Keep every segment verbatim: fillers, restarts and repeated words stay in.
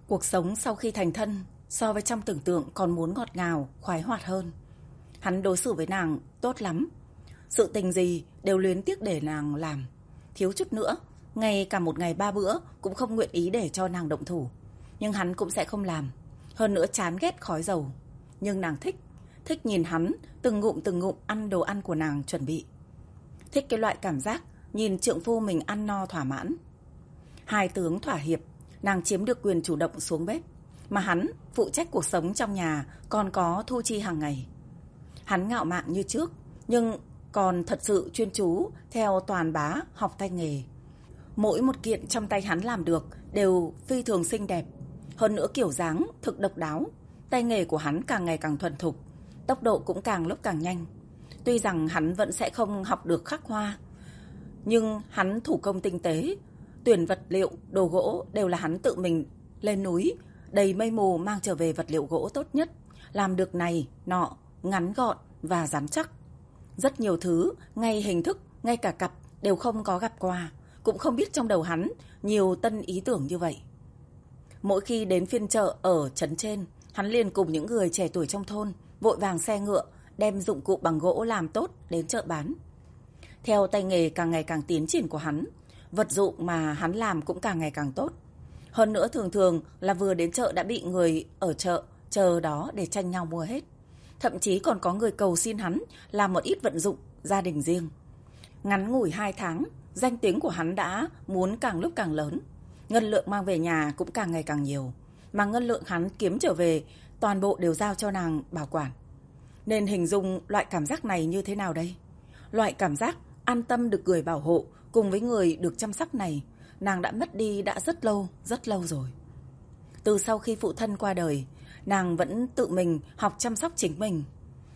Cuộc sống sau khi thành thân so với trong tưởng tượng còn muốn ngọt ngào, khoái hoạt hơn. Hắn đối xử với nàng tốt lắm. Sự tình gì đều luyến tiếc để nàng làm. Thiếu chút nữa, ngay cả một ngày ba bữa cũng không nguyện ý để cho nàng động thủ. Nhưng hắn cũng sẽ không làm. Hơn nữa chán ghét khói dầu. Nhưng nàng thích. Thích nhìn hắn từng ngụm từng ngụm ăn đồ ăn của nàng chuẩn bị. Thích cái loại cảm giác nhìn trượng phu mình ăn no thỏa mãn. Hai tướng thỏa hiệp, nàng chiếm được quyền chủ động xuống bếp. Mà hắn phụ trách cuộc sống trong nhà, còn có thu chi hàng ngày. Hắn ngạo mạn như trước, nhưng còn thật sự chuyên chú theo Toàn Bá học tay nghề. Mỗi một kiện trong tay hắn làm được đều phi thường xinh đẹp. Hơn nữa kiểu dáng thực độc đáo. Tay nghề của hắn càng ngày càng thuần thục, tốc độ cũng càng lúc càng nhanh. Tuy rằng hắn vẫn sẽ không học được khắc hoa, nhưng hắn thủ công tinh tế. Tuyển vật liệu, đồ gỗ đều là hắn tự mình lên núi, đầy mây mù mang trở về vật liệu gỗ tốt nhất. Làm được này, nọ, ngắn gọn và rắn chắc. Rất nhiều thứ, ngay hình thức, ngay cả cặp đều không có gặp qua. Cũng không biết trong đầu hắn nhiều tân ý tưởng như vậy. Mỗi khi đến phiên chợ ở trấn trên, hắn liền cùng những người trẻ tuổi trong thôn vội vàng xe ngựa đem dụng cụ bằng gỗ làm tốt đến chợ bán. Theo tay nghề càng ngày càng tiến triển của hắn, vật dụng mà hắn làm cũng càng ngày càng tốt. Hơn nữa thường thường là vừa đến chợ đã bị người ở chợ chờ đó để tranh nhau mua hết. Thậm chí còn có người cầu xin hắn làm một ít vận dụng gia đình riêng. Ngắn ngủi hai tháng, danh tiếng của hắn đã muốn càng lúc càng lớn. Ngân lượng mang về nhà cũng càng ngày càng nhiều. Mà ngân lượng hắn kiếm trở về toàn bộ đều giao cho nàng bảo quản. Nên hình dung loại cảm giác này như thế nào đây? Loại cảm giác an tâm được người bảo hộ cùng với người được chăm sóc này, nàng đã mất đi đã rất lâu, rất lâu rồi. Từ sau khi phụ thân qua đời, nàng vẫn tự mình học chăm sóc chính mình.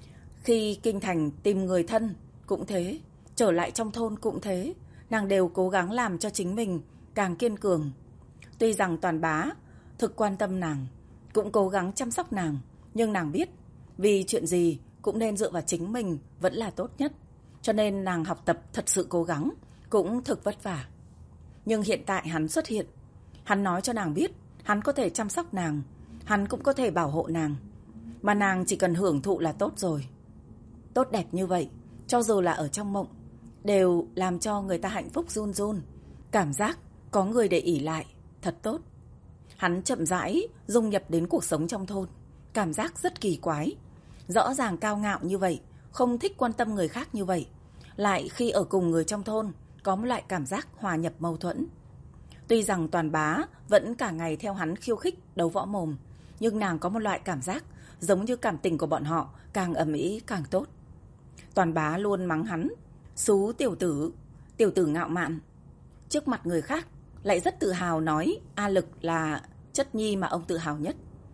Khi kinh thành tìm người thân cũng thế, trở lại trong thôn cũng thế, nàng đều cố gắng làm cho chính mình càng kiên cường. Tuy rằng Toàn Bá thực quan tâm nàng, cũng cố gắng chăm sóc nàng, nhưng nàng biết vì chuyện gì cũng nên dựa vào chính mình vẫn là tốt nhất. Cho nên nàng học tập thật sự cố gắng, cũng thực vất vả. Nhưng hiện tại hắn xuất hiện, hắn nói cho nàng biết hắn có thể chăm sóc nàng, hắn cũng có thể bảo hộ nàng, mà nàng chỉ cần hưởng thụ là tốt rồi. Tốt đẹp như vậy, cho dù là ở trong mộng, đều làm cho người ta hạnh phúc run run. Cảm giác có người để ỷ lại, thật tốt. Hắn chậm rãi dung nhập đến cuộc sống trong thôn, cảm giác rất kỳ quái. Rõ ràng cao ngạo như vậy, không thích quan tâm người khác như vậy, lại khi ở cùng người trong thôn có một loại cảm giác hòa nhập mâu thuẫn. Tuy rằng Toàn Bá vẫn cả ngày theo hắn khiêu khích đấu võ mồm, nhưng nàng có một loại cảm giác giống như cảm tình của bọn họ càng ầm ĩ càng tốt. Toàn Bá luôn mắng hắn xú tiểu tử, tiểu tử ngạo mạn. Trước mặt người khác lại rất tự hào nói A Lực là chất nhi mà ông tự hào nhất.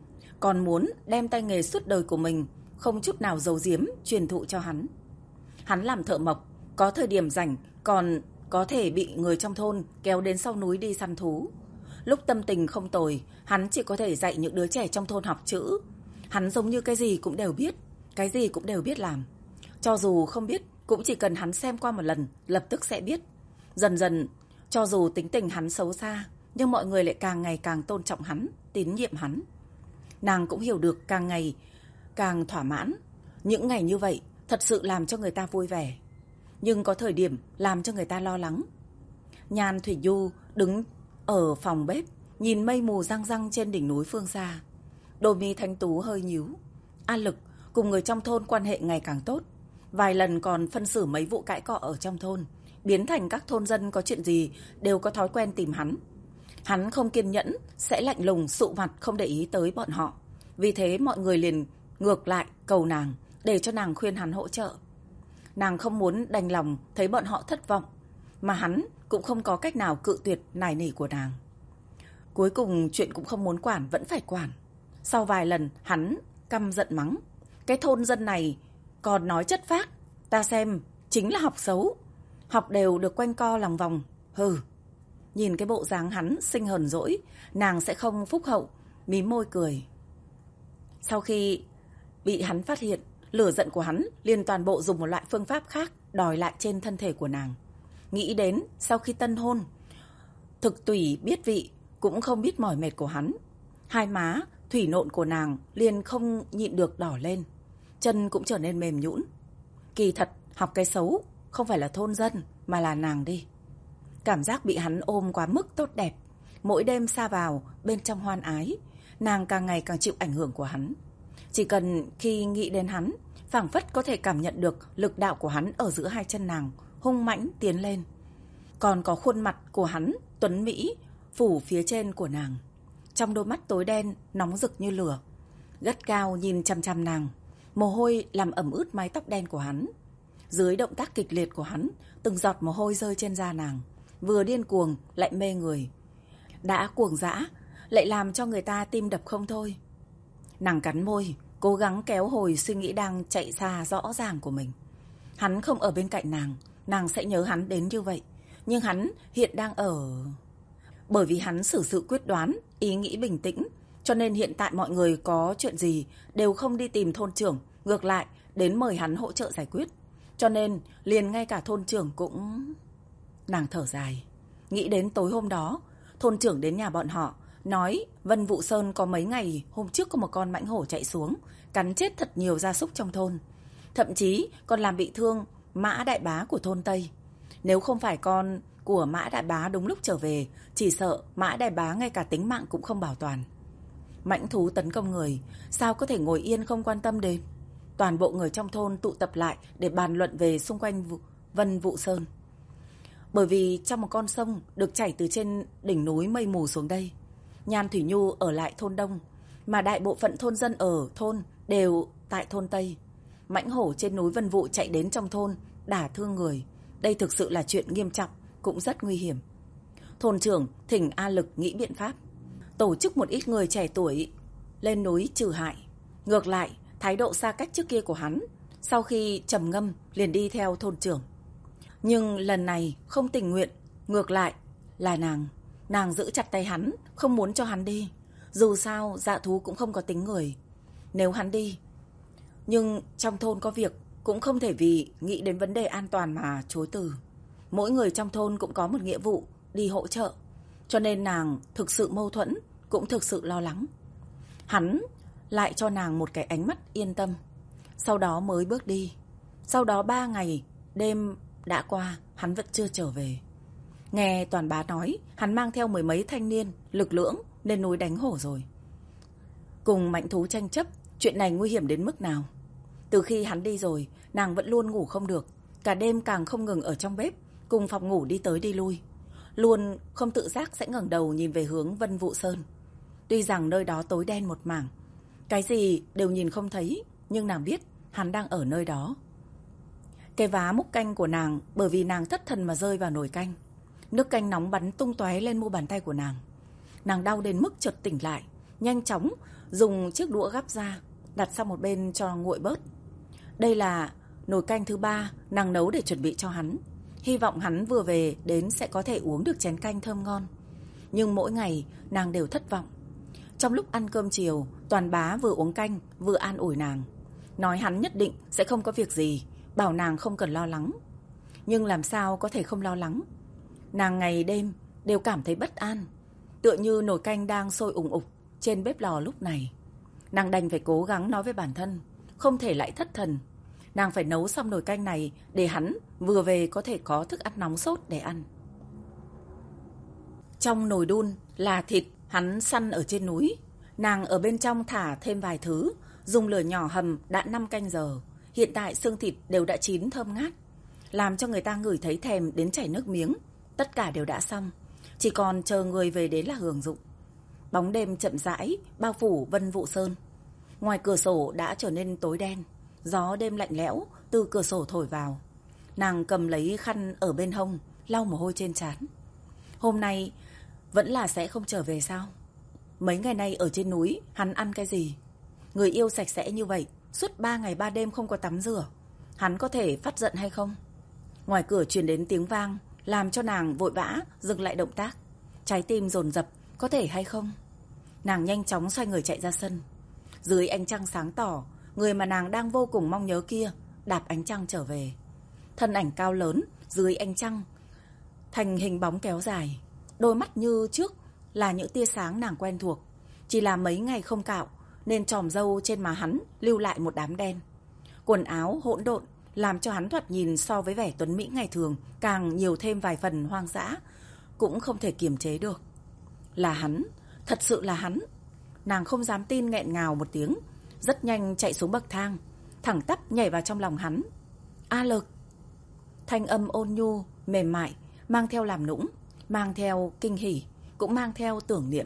Còn muốn đem tay nghề suốt đời của mình không chút nào giấu giếm truyền thụ cho hắn. Hắn làm thợ mộc, có thời điểm rảnh còn có thể bị người trong thôn kéo đến sau núi đi săn thú. Lúc tâm tình không tồi, hắn chỉ có thể dạy những đứa trẻ trong thôn học chữ. Hắn giống như cái gì cũng đều biết, cái gì cũng đều biết làm. Cho dù không biết, cũng chỉ cần hắn xem qua một lần, lập tức sẽ biết. Dần dần, cho dù tính tình hắn xấu xa, nhưng mọi người lại càng ngày càng tôn trọng hắn, tín nhiệm hắn. Nàng cũng hiểu được càng ngày càng thỏa mãn. Những ngày như vậy thật sự làm cho người ta vui vẻ, nhưng có thời điểm làm cho người ta lo lắng. Nhan Thủy Du đứng ở phòng bếp, nhìn mây mù răng răng trên đỉnh núi phương xa. Đôi mi thanh tú hơi nhíu. A Lực cùng người trong thôn quan hệ ngày càng tốt, vài lần còn phân xử mấy vụ cãi cọ ở trong thôn, biến thành các thôn dân có chuyện gì đều có thói quen tìm hắn. Hắn không kiên nhẫn, sẽ lạnh lùng sụ mặt không để ý tới bọn họ. Vì thế mọi người liền ngược lại cầu nàng, để cho nàng khuyên hắn hỗ trợ. Nàng không muốn đành lòng thấy bọn họ thất vọng, mà hắn cũng không có cách nào cự tuyệt nài nỉ của nàng. Cuối cùng chuyện cũng không muốn quản vẫn phải quản. Sau vài lần hắn căm giận mắng, cái thôn dân này còn nói chất phác, ta xem chính là học xấu, học đều được quanh co lòng vòng. Hừ. Nhìn cái bộ dáng hắn sinh hờn dỗi, nàng sẽ không phúc hậu, mím môi cười. Sau khi bị hắn phát hiện, lửa giận của hắn liền toàn bộ dùng một loại phương pháp khác đòi lại trên thân thể của nàng. Nghĩ đến sau khi tân hôn, thực tùy biết vị cũng không biết mỏi mệt của hắn. Hai má thủy nộn của nàng liền không nhịn được đỏ lên, chân cũng trở nên mềm nhũn. Kỳ thật, học cái xấu không phải là thôn dân mà là nàng đi. Cảm giác bị hắn ôm quá mức tốt đẹp, mỗi đêm sa vào bên trong hoan ái, nàng càng ngày càng chịu ảnh hưởng của hắn. Chỉ cần khi nghĩ đến hắn, phảng phất có thể cảm nhận được lực đạo của hắn ở giữa hai chân nàng, hung mãnh tiến lên. Còn có khuôn mặt của hắn tuấn mỹ phủ phía trên của nàng, trong đôi mắt tối đen nóng rực như lửa, gắt gao nhìn chằm chằm nàng. Mồ hôi làm ẩm ướt mái tóc đen của hắn. Dưới động tác kịch liệt của hắn, từng giọt mồ hôi rơi trên da nàng, vừa điên cuồng lại mê người. Đã cuồng dã lại làm cho người ta tim đập không thôi. Nàng cắn môi, cố gắng kéo hồi suy nghĩ đang chạy xa rõ ràng của mình. Hắn không ở bên cạnh nàng, nàng sẽ nhớ hắn đến như vậy. Nhưng hắn hiện đang ở... Bởi vì hắn xử sự quyết đoán, ý nghĩ bình tĩnh, cho nên hiện tại mọi người có chuyện gì đều không đi tìm thôn trưởng, ngược lại đến mời hắn hỗ trợ giải quyết. Cho nên liền ngay cả thôn trưởng cũng... Nàng thở dài, nghĩ đến tối hôm đó, thôn trưởng đến nhà bọn họ, nói Vân Vụ Sơn có mấy ngày hôm trước có một con mãnh hổ chạy xuống, cắn chết thật nhiều gia súc trong thôn. Thậm chí còn làm bị thương Mã Đại Bá của thôn Tây. Nếu không phải con của Mã Đại Bá đúng lúc trở về, chỉ sợ Mã Đại Bá ngay cả tính mạng cũng không bảo toàn. Mãnh thú tấn công người, sao có thể ngồi yên không quan tâm đến. Toàn bộ người trong thôn tụ tập lại để bàn luận về xung quanh vụ, Vân Vụ Sơn. Bởi vì trong một con sông được chảy từ trên đỉnh núi Mây Mù xuống đây, Nhan Thủy Nhu ở lại thôn Đông, mà đại bộ phận thôn dân ở thôn đều tại thôn Tây. Mãnh hổ trên núi Vân Vụ chạy đến trong thôn, đả thương người. Đây thực sự là chuyện nghiêm trọng, cũng rất nguy hiểm. Thôn trưởng thỉnh A Lực nghĩ biện pháp, tổ chức một ít người trẻ tuổi lên núi trừ hại. Ngược lại, thái độ xa cách trước kia của hắn, sau khi trầm ngâm liền đi theo thôn trưởng. Nhưng lần này không tình nguyện, ngược lại là nàng. Nàng giữ chặt tay hắn, không muốn cho hắn đi. Dù sao dạ thú cũng không có tính người. Nếu hắn đi, nhưng trong thôn có việc, cũng không thể vì nghĩ đến vấn đề an toàn mà chối từ. Mỗi người trong thôn cũng có một nghĩa vụ đi hỗ trợ, cho nên nàng thực sự mâu thuẫn, cũng thực sự lo lắng. Hắn lại cho nàng một cái ánh mắt yên tâm, sau đó mới bước đi. Sau đó ba ngày đêm đã qua, hắn vẫn chưa trở về. Nghe Toàn Bá nói, hắn mang theo mười mấy thanh niên lực lưỡng lên núi đánh hổ rồi. Cùng mãnh thú tranh chấp, chuyện này nguy hiểm đến mức nào. Từ khi hắn đi rồi, nàng vẫn luôn ngủ không được, cả đêm càng không ngừng ở trong bếp, cùng phòng ngủ đi tới đi lui. Luôn không tự giác sẽ ngẩng đầu nhìn về hướng Vân Vụ Sơn. Tuy rằng nơi đó tối đen một mảng, cái gì đều nhìn không thấy, nhưng nàng biết hắn đang ở nơi đó. Cái vá múc canh của nàng bởi vì nàng thất thần mà rơi vào nồi canh. Nước canh nóng bắn tung tóe lên mu bàn tay của nàng. Nàng đau đến mức chợt tỉnh lại, nhanh chóng dùng chiếc đũa gắp ra, đặt sang một bên cho nguội bớt. Đây là nồi canh thứ ba nàng nấu để chuẩn bị cho hắn. Hy vọng hắn vừa về đến sẽ có thể uống được chén canh thơm ngon. Nhưng mỗi ngày nàng đều thất vọng. Trong lúc ăn cơm chiều, Toàn Bá vừa uống canh vừa an ủi nàng, nói hắn nhất định sẽ không có việc gì, bảo nàng không cần lo lắng. Nhưng làm sao có thể không lo lắng. Nàng ngày đêm đều cảm thấy bất an, tựa như nồi canh đang sôi ủng ục trên bếp lò lúc này. Nàng đành phải cố gắng nói với bản thân, không thể lại thất thần. Nàng phải nấu xong nồi canh này để hắn vừa về có thể có thức ăn nóng sốt để ăn. Trong nồi đun là thịt hắn săn ở trên núi. Nàng ở bên trong thả thêm vài thứ, dùng lửa nhỏ hầm đã năm canh giờ. Hiện tại xương thịt đều đã chín thơm ngát, làm cho người ta ngửi thấy thèm đến chảy nước miếng. Tất cả đều đã xong, chỉ còn chờ người về đến là hưởng dụng. Bóng đêm chậm rãi bao phủ Vân Vụ Sơn. Ngoài cửa sổ đã trở nên tối đen, gió đêm lạnh lẽo từ cửa sổ thổi vào. Nàng cầm lấy khăn ở bên hông, lau mồ hôi trên trán. Hôm nay vẫn là sẽ không trở về sao? Mấy ngày nay ở trên núi hắn ăn cái gì? Người yêu sạch sẽ như vậy, suốt ba ngày ba đêm không có tắm rửa, hắn có thể phát giận hay không? Ngoài cửa truyền đến tiếng vang, làm cho nàng vội vã dừng lại động tác. Trái tim dồn dập, có thể hay không? Nàng nhanh chóng xoay người chạy ra sân. Dưới ánh trăng sáng tỏ, người mà nàng đang vô cùng mong nhớ kia đạp ánh trăng trở về. Thân ảnh cao lớn dưới ánh trăng thành hình bóng kéo dài. Đôi mắt như trước là những tia sáng nàng quen thuộc. Chỉ là mấy ngày không cạo nên chòm râu trên má hắn lưu lại một đám đen. Quần áo hỗn độn làm cho hắn thoạt nhìn so với vẻ tuấn mỹ ngày thường càng nhiều thêm vài phần hoang dã, cũng không thể kiềm chế được. Là hắn, thật sự là hắn. Nàng không dám tin, nghẹn ngào một tiếng, rất nhanh chạy xuống bậc thang, thẳng tắp nhảy vào trong lòng hắn. A Lực. Thanh âm ôn nhu, mềm mại, mang theo làm nũng, mang theo kinh hỉ, cũng mang theo tưởng niệm.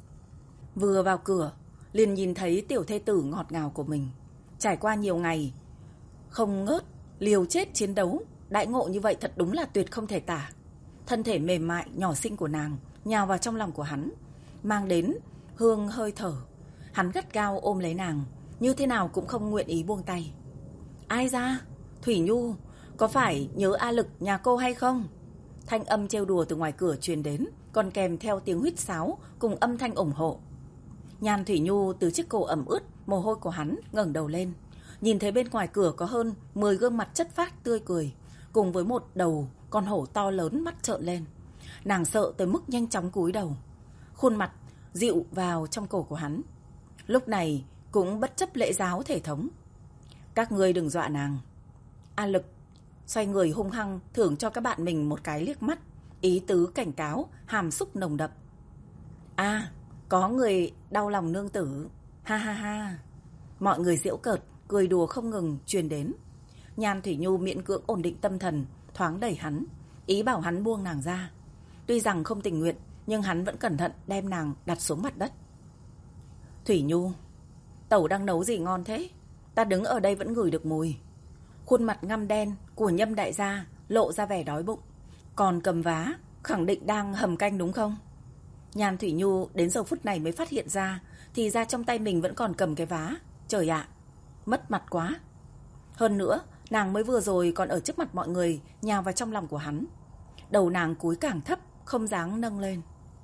Vừa vào cửa, liền nhìn thấy tiểu thê tử ngọt ngào của mình. Trải qua nhiều ngày không ngớt liều chết chiến đấu, đãi ngộ như vậy thật đúng là tuyệt không thể tả. Thân thể mềm mại nhỏ xinh của nàng nhào vào trong lòng của hắn, mang đến hương hơi thở. Hắn gắt gao ôm lấy nàng, như thế nào cũng không nguyện ý buông tay. Ai ra? Thủy Nhu, có phải nhớ A Lực nhà cô hay không? Thanh âm trêu đùa từ ngoài cửa truyền đến, còn kèm theo tiếng huýt sáo cùng âm thanh ủng hộ. Nhan Thủy Nhu từ chiếc cổ ẩm ướt mồ hôi của hắn ngẩng đầu lên, nhìn thấy bên ngoài cửa có hơn mười gương mặt chất phác tươi cười, cùng với một đầu con hổ to lớn mắt trợn lên. Nàng sợ tới mức nhanh chóng cúi đầu, khuôn mặt dịu vào trong cổ của hắn. Lúc này cũng bất chấp lễ giáo thể thống. Các ngươi đừng dọa nàng. A Lực xoay người hung hăng thưởng cho các bạn mình một cái liếc mắt, ý tứ cảnh cáo, hàm xúc nồng đậm. A, có người đau lòng nương tử. Ha ha ha. Mọi người giễu cợt, cười đùa không ngừng truyền đến. Nhan Thủy Nhu miễn cưỡng ổn định tâm thần, thoáng đẩy hắn, ý bảo hắn buông nàng ra. Tuy rằng không tình nguyện, nhưng hắn vẫn cẩn thận đem nàng đặt xuống mặt đất. Thủy Nhu, tẩu đang nấu gì ngon thế? Ta đứng ở đây vẫn ngửi được mùi. Khuôn mặt ngăm đen của Nhâm đại gia lộ ra vẻ đói bụng, còn cầm vá, khẳng định đang hầm canh đúng không? Nhan Thủy Nhu đến giờ phút này mới phát hiện ra, thì ra trong tay mình vẫn còn cầm cái vá. Trời ạ, mất mặt quá. Hơn nữa, nàng mới vừa rồi còn ở trước mặt mọi người nhào vào trong lòng của hắn. Đầu nàng cúi càng thấp, không dáng nâng lên.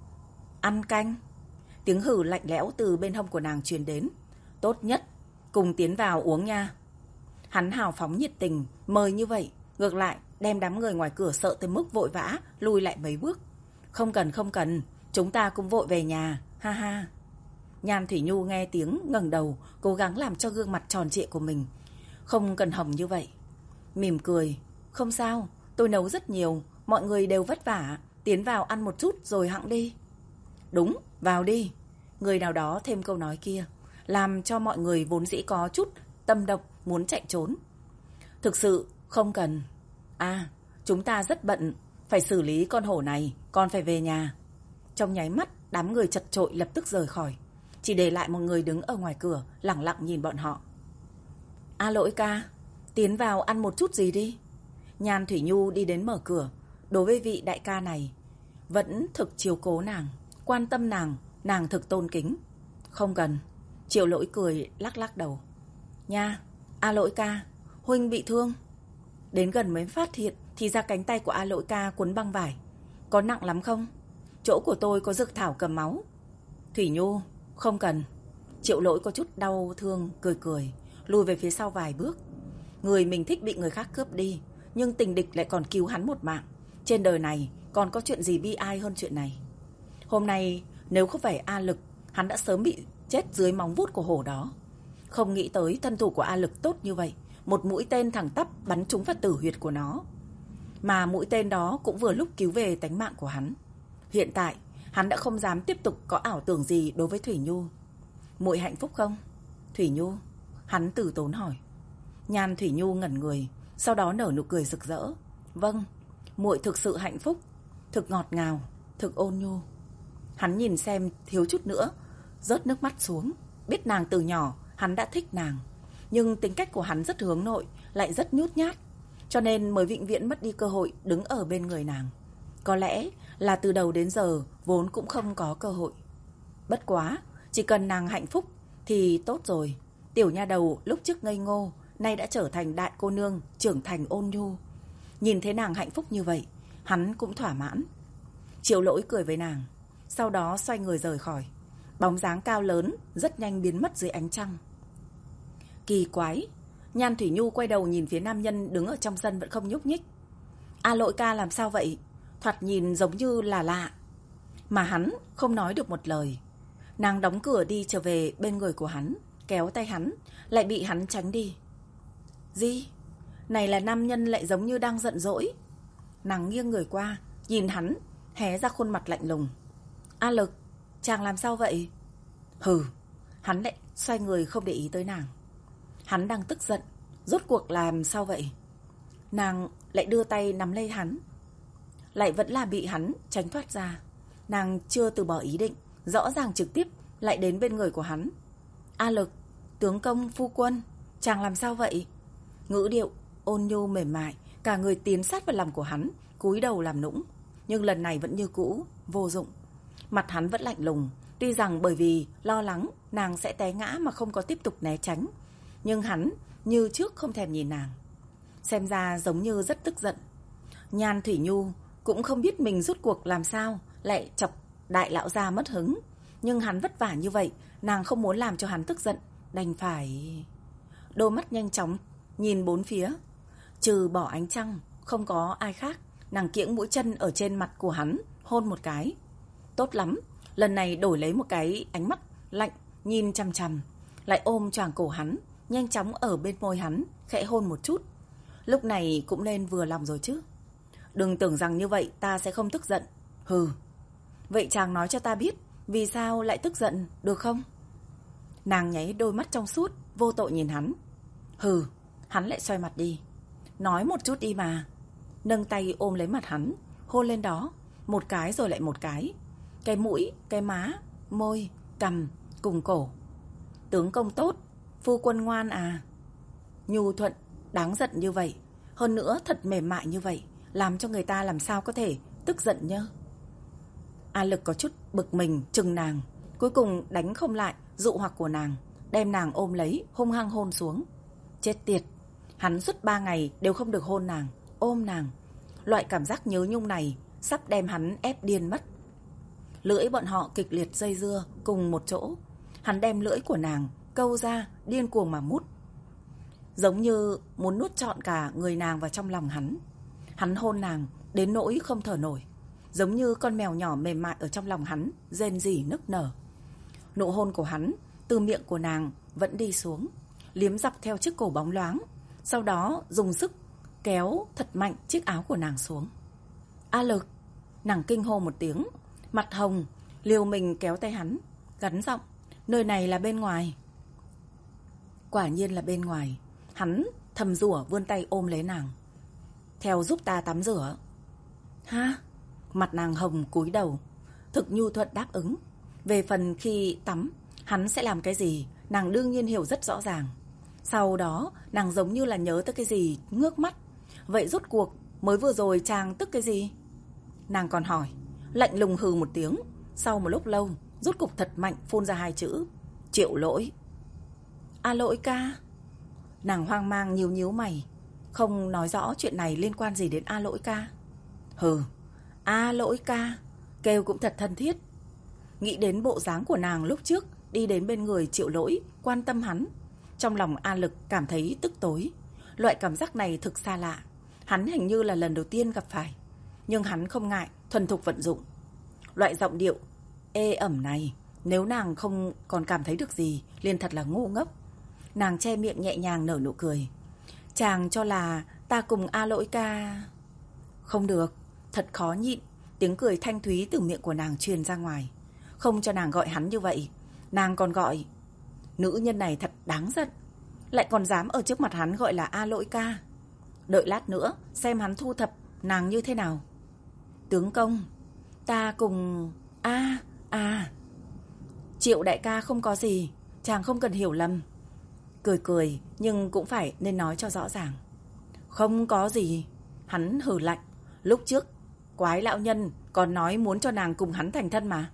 Ăn canh. Tiếng hử lạnh lẽo từ bên hông của nàng truyền đến. Tốt nhất, cùng tiến vào uống nha. Hắn hào phóng nhiệt tình, mời như vậy, ngược lại đem đám người ngoài cửa sợ tới mức vội vã lùi lại mấy bước. Không cần không cần, chúng ta cũng vội về nhà, ha ha. Nhan Thủy Nhu nghe tiếng ngẩng đầu, cố gắng làm cho gương mặt tròn trịa của mình không cần hồng như vậy. Mỉm cười, không sao, tôi nấu rất nhiều, mọi người đều vất vả, tiến vào ăn một chút rồi hẵng đi. Đúng, vào đi. Người nào đó thêm câu nói kia, làm cho mọi người vốn dĩ có chút tâm độc muốn chạy trốn. Thực sự không cần. À, chúng ta rất bận, phải xử lý con hổ này, còn phải về nhà. Trong nháy mắt, đám người chật chội lập tức rời khỏi, chỉ để lại một người đứng ở ngoài cửa lẳng lặng nhìn bọn họ. A Lỗi ca, tiến vào ăn một chút gì đi. Nhan Thủy Nhu đi đến mở cửa. Đối với vị đại ca này, vẫn thực chiếu cố nàng, quan tâm nàng, nàng thực tôn kính. Không cần. Triệu Lỗi cười lắc lắc đầu. Nha, A Lỗi ca, huynh bị thương. Đến gần mới phát hiện thì ra cánh tay của A Lỗi ca quấn băng vải. Có nặng lắm không? Chỗ của tôi có dược thảo cầm máu. Thủy Nhu, không cần. Triệu Lỗi có chút đau thương, cười cười, lùi về phía sau vài bước. Người mình thích bị người khác cướp đi, nhưng tình địch lại còn cứu hắn một mạng. Trên đời này còn có chuyện gì bi ai hơn chuyện này. Hôm nay nếu không phải A Lực, hắn đã sớm bị chết dưới móng vuốt của hổ đó. Không nghĩ tới thân thủ của A Lực tốt như vậy, một mũi tên thẳng tắp bắn trúng vào tử huyệt của nó. Mà mũi tên đó cũng vừa lúc cứu về tánh mạng của hắn. Hiện tại hắn đã không dám tiếp tục có ảo tưởng gì đối với Thủy Nhu. Muội hạnh phúc không? Thủy Nhu, hắn từ tốn hỏi. Nhan Thủy Nhu ngẩn người, sau đó nở nụ cười rực rỡ. Vâng, muội thực sự hạnh phúc, thực ngọt ngào, thực ôn nhu. Hắn nhìn xem thiếu chút nữa rớt nước mắt xuống. Biết nàng từ nhỏ hắn đã thích nàng, nhưng tính cách của hắn rất hướng nội, lại rất nhút nhát, cho nên mới vĩnh viễn mất đi cơ hội đứng ở bên người nàng. Có lẽ là từ đầu đến giờ vốn cũng không có cơ hội. Bất quá, chỉ cần nàng hạnh phúc thì tốt rồi. Tiểu nha đầu lúc trước ngây ngô, nay đã trở thành đại cô nương, trưởng thành ôn nhu. Nhìn thấy nàng hạnh phúc như vậy, hắn cũng thỏa mãn. Triệu Lỗi cười với nàng, sau đó xoay người rời khỏi. Bóng dáng cao lớn rất nhanh biến mất dưới ánh trăng. Kỳ quái, Nhan Thủy Nhu quay đầu nhìn phía nam nhân đứng ở trong sân vẫn không nhúc nhích. A Lỗi ca làm sao vậy? Thoạt nhìn giống như là lạ. Mà hắn không nói được một lời. Nàng đóng cửa đi trở về bên người của hắn, kéo tay hắn, lại bị hắn tránh đi. Gì? Này là nam nhân lại giống như đang giận dỗi. Nàng nghiêng người qua, nhìn hắn, hé ra khuôn mặt lạnh lùng. A Lực, chàng làm sao vậy? Hừ, hắn lại xoay người không để ý tới nàng. Hắn đang tức giận, rốt cuộc làm sao vậy? Nàng lại đưa tay nắm lấy hắn, lại vẫn là bị hắn tránh thoát ra. Nàng chưa từ bỏ ý định, rõ ràng trực tiếp lại đến bên người của hắn. A Lực, tướng công phu quân, chàng làm sao vậy? Ngữ điệu ôn nhu mềm mại, cả người tiến sát vào lòng của hắn, cúi đầu làm nũng. Nhưng lần này vẫn như cũ, vô dụng. Mặt hắn vẫn lạnh lùng, tuy rằng bởi vì lo lắng nàng sẽ té ngã mà không có tiếp tục né tránh. Nhưng hắn như trước không thèm nhìn nàng, xem ra giống như rất tức giận. Nhan Thủy Nhu cũng không biết mình rút cuộc làm sao lại chọc đại lão gia mất hứng. Nhưng hắn vất vả như vậy, nàng không muốn làm cho hắn tức giận, đành phải... Đôi mắt nhanh chóng nhìn bốn phía, trừ bỏ ánh trăng không có ai khác. Nàng kiễng mũi chân ở trên mặt của hắn, hôn một cái. Tốt lắm, lần này đổi lấy một cái ánh mắt lạnh nhìn chằm chằm, lại ôm choàng cổ hắn, nhanh chóng ở bên môi hắn khẽ hôn một chút. Lúc này cũng nên vừa lòng rồi chứ. Đừng tưởng rằng như vậy ta sẽ không tức giận. Hừ. Vậy chàng nói cho ta biết vì sao lại tức giận, được không? Nàng nháy đôi mắt trong suốt, vô tội nhìn hắn. Hừ. Hắn lại xoay mặt đi. Nói một chút đi mà. Nâng tay ôm lấy mặt hắn, hôn lên đó, một cái rồi lại một cái. Cái mũi, cái má, môi, cằm, cùng cổ. Tướng công tốt, phu quân ngoan à. Nhu thuận, đáng giận như vậy, hơn nữa thật mềm mại như vậy, làm cho người ta làm sao có thể tức giận nhá. A Lực có chút bực mình chừng nàng, cuối cùng đánh không lại dụ hoặc của nàng, đem nàng ôm lấy, hung hăng hôn xuống. Chết tiệt, hắn suốt ba ngày đều không được hôn nàng, ôm nàng. Loại cảm giác nhớ nhung này sắp đem hắn ép điên mất. Lưỡi bọn họ kịch liệt dây dưa cùng một chỗ. Hắn đem lưỡi của nàng câu ra, điên cuồng mà mút, giống như muốn nuốt trọn cả người nàng vào trong lòng hắn. Hắn hôn nàng đến nỗi không thở nổi, giống như con mèo nhỏ mềm mại ở trong lòng hắn, rên rỉ nức nở. Nụ hôn của hắn từ miệng của nàng vẫn đi xuống, liếm dọc theo chiếc cổ bóng loáng, sau đó dùng sức kéo thật mạnh chiếc áo của nàng xuống. A Lực, nàng kinh hô một tiếng, mặt hồng, liều mình kéo tay hắn, gắn giọng, nơi này là bên ngoài. Quả nhiên là bên ngoài. Hắn thầm rủa vươn tay ôm lấy nàng. Theo giúp ta tắm rửa. Ha? Mặt nàng hồng cúi đầu, thực nhu thuận đáp ứng. Về phần khi tắm hắn sẽ làm cái gì, nàng đương nhiên hiểu rất rõ ràng. Sau đó nàng giống như là nhớ tới cái gì, ngước mắt. Vậy rốt cuộc mới vừa rồi chàng tức cái gì? Nàng còn hỏi, lạnh lùng hừ một tiếng. Sau một lúc lâu, rốt cục thật mạnh phun ra hai chữ: Triệu Lỗi. A Lỗi ca. Nàng hoang mang nhíu nhíu mày, không nói rõ chuyện này liên quan gì đến A Lỗi ca. Hừ, A Lỗi ca, kêu cũng thật thân thiết. Nghĩ đến bộ dáng của nàng lúc trước đi đến bên người Triệu Lỗi, quan tâm hắn, trong lòng A Lực cảm thấy tức tối. Loại cảm giác này thực xa lạ, hắn hình như là lần đầu tiên gặp phải. Nhưng hắn không ngại thuần thục vận dụng loại giọng điệu ê ẩm này. Nếu nàng không còn cảm thấy được gì, liền thật là ngu ngốc. Nàng che miệng nhẹ nhàng nở nụ cười. Chàng cho là ta cùng A Lỗi ca... Không được, thật khó nhịn. Tiếng cười thanh thúy từ miệng của nàng truyền ra ngoài. Không cho nàng gọi hắn như vậy, nàng còn gọi. Nữ nhân này thật đáng giận, lại còn dám ở trước mặt hắn gọi là A Lỗi ca. Đợi lát nữa xem hắn thu thập nàng như thế nào. Tướng công, ta cùng... A, à Triệu đại ca không có gì, chàng không cần hiểu lầm. Cười cười nhưng cũng phải nên nói cho rõ ràng. Không có gì. Hắn hừ lạnh. Lúc trước quái lão nhân còn nói muốn cho nàng cùng hắn thành thân mà.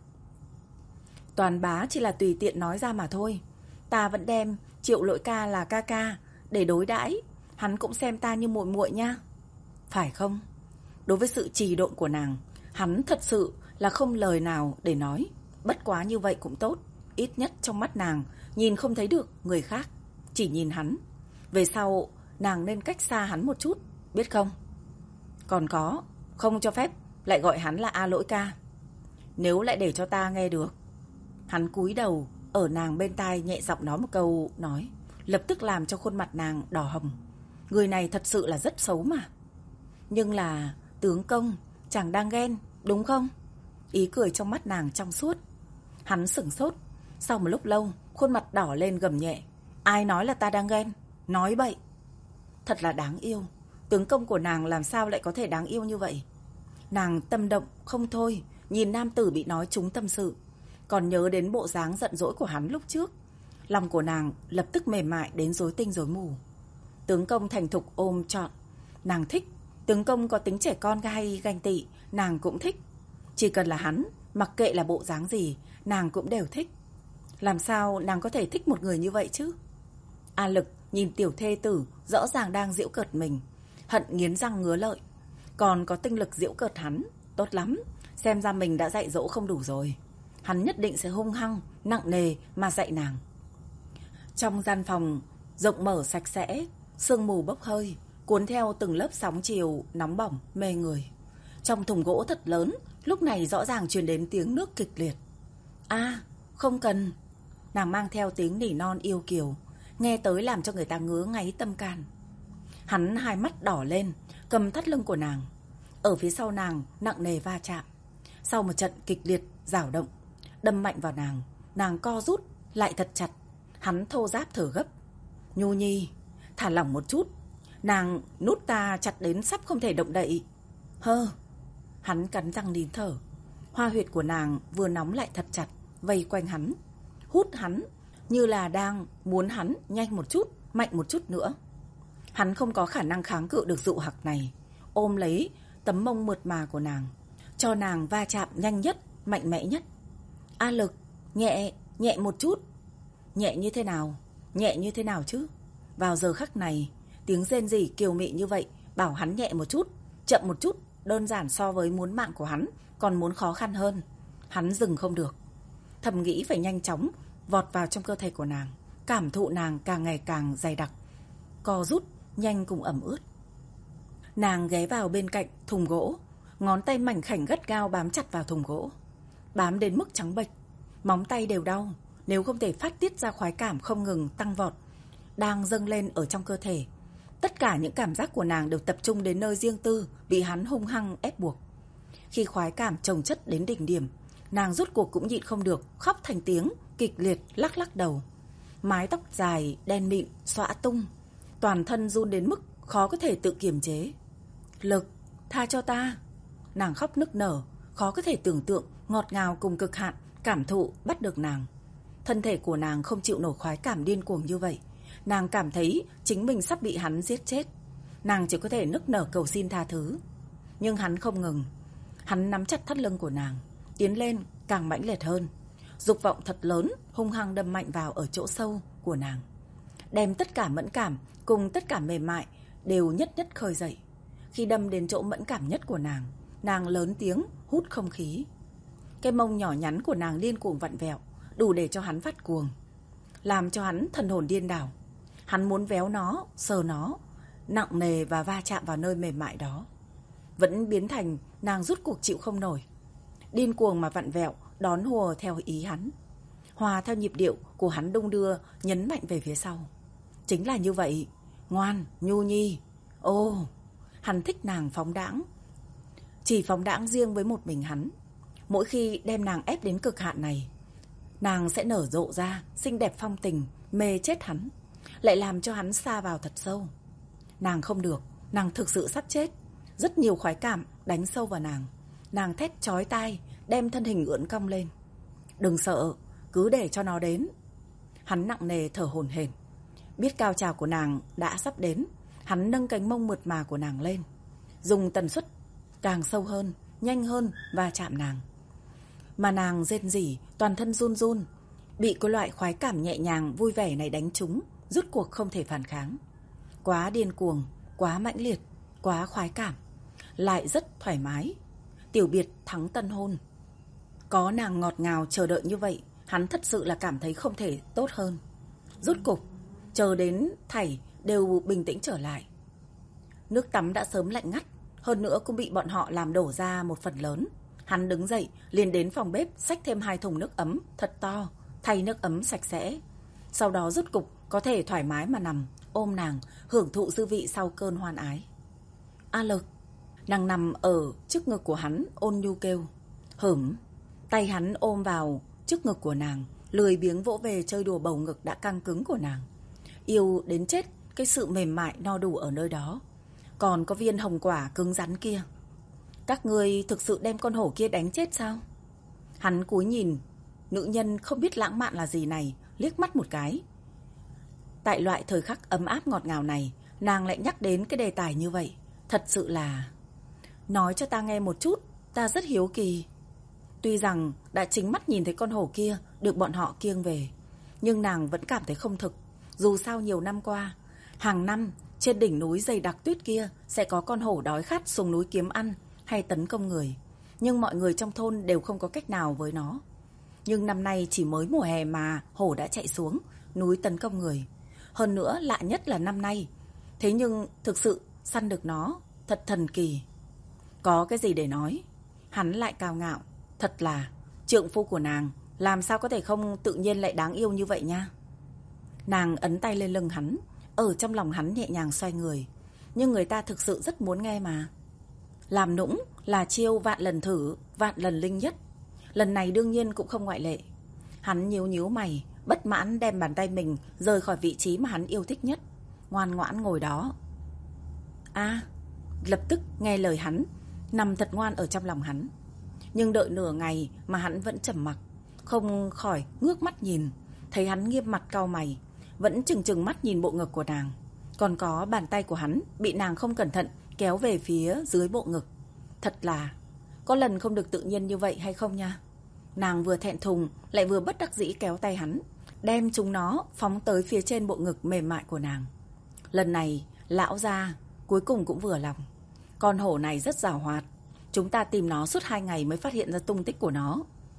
Toàn bá chỉ là tùy tiện nói ra mà thôi. Ta vẫn đem Triệu Lỗi ca là ca ca để đối đãi, hắn cũng xem ta như muội muội nha. Phải không? Đối với sự trì độn của nàng, hắn thật sự là không lời nào để nói. Bất quá như vậy cũng tốt, ít nhất trong mắt nàng nhìn không thấy được người khác, chỉ nhìn hắn. Về sau nàng nên cách xa hắn một chút, biết không? Còn có, không cho phép lại gọi hắn là A Lỗi ca. Nếu lại để cho ta nghe được, Hắn cúi đầu ở nàng bên tai nhẹ giọng nói một câu nói, lập tức làm cho khuôn mặt nàng đỏ hồng. Người này thật sự là rất xấu mà. Nhưng là tướng công, chàng đang ghen, đúng không? Ý cười trong mắt nàng trong suốt. Hắn sửng sốt. Sau một lúc lâu, khuôn mặt đỏ lên gầm nhẹ. Ai nói là ta đang ghen? Nói bậy. Thật là đáng yêu. Tướng công của nàng làm sao lại có thể đáng yêu như vậy? Nàng tâm động không thôi, nhìn nam tử bị nói trúng tâm sự, còn nhớ đến bộ dáng giận dỗi của hắn lúc trước. Lòng của nàng lập tức mềm mại đến rối tinh rối mù. Tướng công thành thục ôm trọn, nàng thích. Tướng công có tính trẻ con hay ganh tị, nàng cũng thích. Chỉ cần là hắn, mặc kệ là bộ dáng gì, nàng cũng đều thích. Làm sao nàng có thể thích một người như vậy chứ? A Lực nhìn tiểu thê tử rõ ràng đang giễu cợt mình, hận nghiến răng ngứa lợi. Còn có tinh lực giễu cợt hắn, tốt lắm. Xem ra mình đã dạy dỗ không đủ rồi. Hắn nhất định sẽ hung hăng, nặng nề mà dạy nàng. Trong gian phòng rộng mở sạch sẽ, sương mù bốc hơi, cuốn theo từng lớp sóng chiều nóng bỏng mê người. Trong thùng gỗ thật lớn, lúc này rõ ràng truyền đến tiếng nước kịch liệt. A, không cần. Nàng mang theo tiếng nỉ non yêu kiều, nghe tới làm cho người ta ngứa ngáy tâm can. Hắn hai mắt đỏ lên, cầm thắt lưng của nàng, ở phía sau nàng nặng nề va chạm. Sau một trận kịch liệt giảo động, đâm mạnh vào nàng, nàng co rút lại thật chặt. Hắn thô ráp thở gấp. Nhu Nhi, thả lỏng một chút. Nàng nút ta chặt đến sắp không thể động đậy. Hơ. Hắn cắn răng nín thở. Hoa huyệt của nàng vừa nóng lại thật chặt, vây quanh hắn, hút hắn, như là đang muốn hắn nhanh một chút, mạnh một chút nữa. Hắn không có khả năng kháng cự được dụ hoặc này, ôm lấy tấm mông mượt mà của nàng, cho nàng va chạm nhanh nhất, mạnh mẽ nhất. A Lực, nhẹ, nhẹ một chút. Nhẹ như thế nào? Nhẹ như thế nào chứ? Vào giờ khắc này, tiếng rên rỉ kiều mị như vậy, bảo hắn nhẹ một chút, chậm một chút, đơn giản so với muốn mạng của hắn, còn muốn khó khăn hơn. Hắn dừng không được, thầm nghĩ phải nhanh chóng vọt vào trong cơ thể của nàng, cảm thụ nàng càng ngày càng dày đặc, co rút nhanh cùng ẩm ướt. Nàng ghé vào bên cạnh thùng gỗ, ngón tay mảnh khảnh gắt gao bám chặt vào thùng gỗ, bám đến mức trắng bệch, móng tay đều đau. Nếu không thể phát tiết ra khoái cảm không ngừng tăng vọt đang dâng lên ở trong cơ thể. Tất cả những cảm giác của nàng đều tập trung đến nơi riêng tư, bị hắn hung hăng ép buộc. Khi khoái cảm chồng chất đến đỉnh điểm, nàng rốt cuộc cũng nhịn không được, khóc thành tiếng, kịch liệt lắc lắc đầu. Mái tóc dài đen mịn xõa tung, toàn thân run đến mức khó có thể tự kiềm chế. Lực, tha cho ta. Nàng khóc nức nở, khó có thể tưởng tượng ngọt ngào cùng cực hạn cảm thụ bắt được nàng. Thân thể của nàng không chịu nổi khoái cảm điên cuồng như vậy. Nàng cảm thấy chính mình sắp bị hắn giết chết. Nàng chỉ có thể nức nở cầu xin tha thứ. Nhưng hắn không ngừng. Hắn nắm chặt thắt lưng của nàng, tiến lên càng mãnh liệt hơn. Dục vọng thật lớn hung hăng đâm mạnh vào ở chỗ sâu của nàng, đem tất cả mẫn cảm cùng tất cả mềm mại đều nhất nhất khơi dậy. Khi đâm đến chỗ mẫn cảm nhất của nàng, nàng lớn tiếng hút không khí. Cái mông nhỏ nhắn của nàng điên cuồng vặn vẹo, đủ để cho hắn phát cuồng, làm cho hắn thần hồn điên đảo. Hắn muốn véo nó, sờ nó, nặng nề và va chạm vào nơi mềm mại đó. Vẫn biến thành nàng rút cuộc chịu không nổi, điên cuồng mà vặn vẹo, đón hùa theo ý hắn, hòa theo nhịp điệu của hắn đung đưa, nhấn mạnh về phía sau. Chính là như vậy. Ngoan, Nhu Nhi. Ô, hắn thích nàng phóng đãng, chỉ phóng đãng riêng với một mình hắn. Mỗi khi đem nàng ép đến cực hạn này, nàng sẽ nở rộ ra, xinh đẹp phong tình, mê chết hắn, lại làm cho hắn sa vào thật sâu. Nàng không được, nàng thực sự sắp chết. Rất nhiều khoái cảm đánh sâu vào nàng. Nàng thét chói tai, đem thân hình ưỡn cong lên. Đừng sợ, cứ để cho nó đến. Hắn nặng nề thở hổn hển. Biết cao trào của nàng đã sắp đến, hắn nâng cánh mông mượt mà của nàng lên, dùng tần suất càng sâu hơn, nhanh hơn và chạm nàng. Mà nàng rên rỉ, toàn thân run run, bị cái loại khoái cảm nhẹ nhàng vui vẻ này đánh trúng, rút cuộc không thể phản kháng. Quá điên cuồng, quá mãnh liệt, quá khoái cảm, lại rất thoải mái. Tiểu biệt thắng tân hôn. Có nàng ngọt ngào chờ đợi như vậy, hắn thật sự là cảm thấy không thể tốt hơn. Rút cục, chờ đến thảy đều bình tĩnh trở lại. Nước tắm đã sớm lạnh ngắt, hơn nữa cũng bị bọn họ làm đổ ra một phần lớn. Hắn đứng dậy, liền đến phòng bếp xách thêm hai thùng nước ấm thật to, thay nước ấm sạch sẽ. Sau đó rút cục có thể thoải mái mà nằm, ôm nàng, hưởng thụ dư vị sau cơn hoan ái. A Lực. Nàng nằm ở trước ngực của hắn, ôn nhu kêu. Hửm. Tay hắn ôm vào trước ngực của nàng, lười biếng vỗ về chơi đùa bầu ngực đã căng cứng của nàng. Yêu đến chết cái sự mềm mại no đủ ở nơi đó. Còn có viên hồng quả cứng rắn kia. Các ngươi thực sự đem con hổ kia đánh chết sao? Hắn cúi nhìn nữ nhân không biết lãng mạn là gì này, liếc mắt một cái. Tại loại thời khắc ấm áp ngọt ngào này, nàng lại nhắc đến cái đề tài như vậy. Thật sự là... Nói cho ta nghe một chút, ta rất hiếu kỳ. Tuy rằng đã chính mắt nhìn thấy con hổ kia được bọn họ kiêng về, nhưng nàng vẫn cảm thấy không thực. Dù sao nhiều năm qua, hàng năm trên đỉnh núi dày đặc tuyết kia sẽ có con hổ đói khát xuống núi kiếm ăn hay tấn công người. Nhưng mọi người trong thôn đều không có cách nào với nó. Nhưng năm nay chỉ mới mùa hè mà hổ đã chạy xuống núi tấn công người. Hơn nữa lạ nhất là năm nay. Thế nhưng thực sự săn được nó thật thần kỳ. Có cái gì để nói? Hắn lại cao ngạo. Thật là trượng phu của nàng làm sao có thể không tự nhiên lại đáng yêu như vậy nha. Nàng ấn tay lên lưng hắn, ở trong lòng hắn nhẹ nhàng xoay người. Nhưng người ta thực sự rất muốn nghe mà. Làm nũng là chiêu vạn lần thử, vạn lần linh nhất. Lần này đương nhiên cũng không ngoại lệ. Hắn nhíu nhíu mày, bất mãn đem bàn tay mình rời khỏi vị trí mà hắn yêu thích nhất. Ngoan ngoãn ngồi đó. A, lập tức nghe lời hắn, nằm thật ngoan ở trong lòng hắn. Nhưng đợi nửa ngày mà hắn vẫn trầm mặc, không khỏi ngước mắt nhìn. Thấy hắn nghiêm mặt cau mày, vẫn chừng chừng mắt nhìn bộ ngực của nàng. Còn có bàn tay của hắn bị nàng không cẩn thận kéo về phía dưới bộ ngực. Thật là, có lần không được tự nhiên như vậy hay không nha. Nàng vừa thẹn thùng lại vừa bất đắc dĩ kéo tay hắn, đem chúng nó phóng tới phía trên bộ ngực mềm mại của nàng. Lần này lão gia cuối cùng cũng vừa lòng. Con hổ này rất giàu hoạt. Chúng ta tìm nó suốt hai ngày mới phát hiện ra tung tích của nó.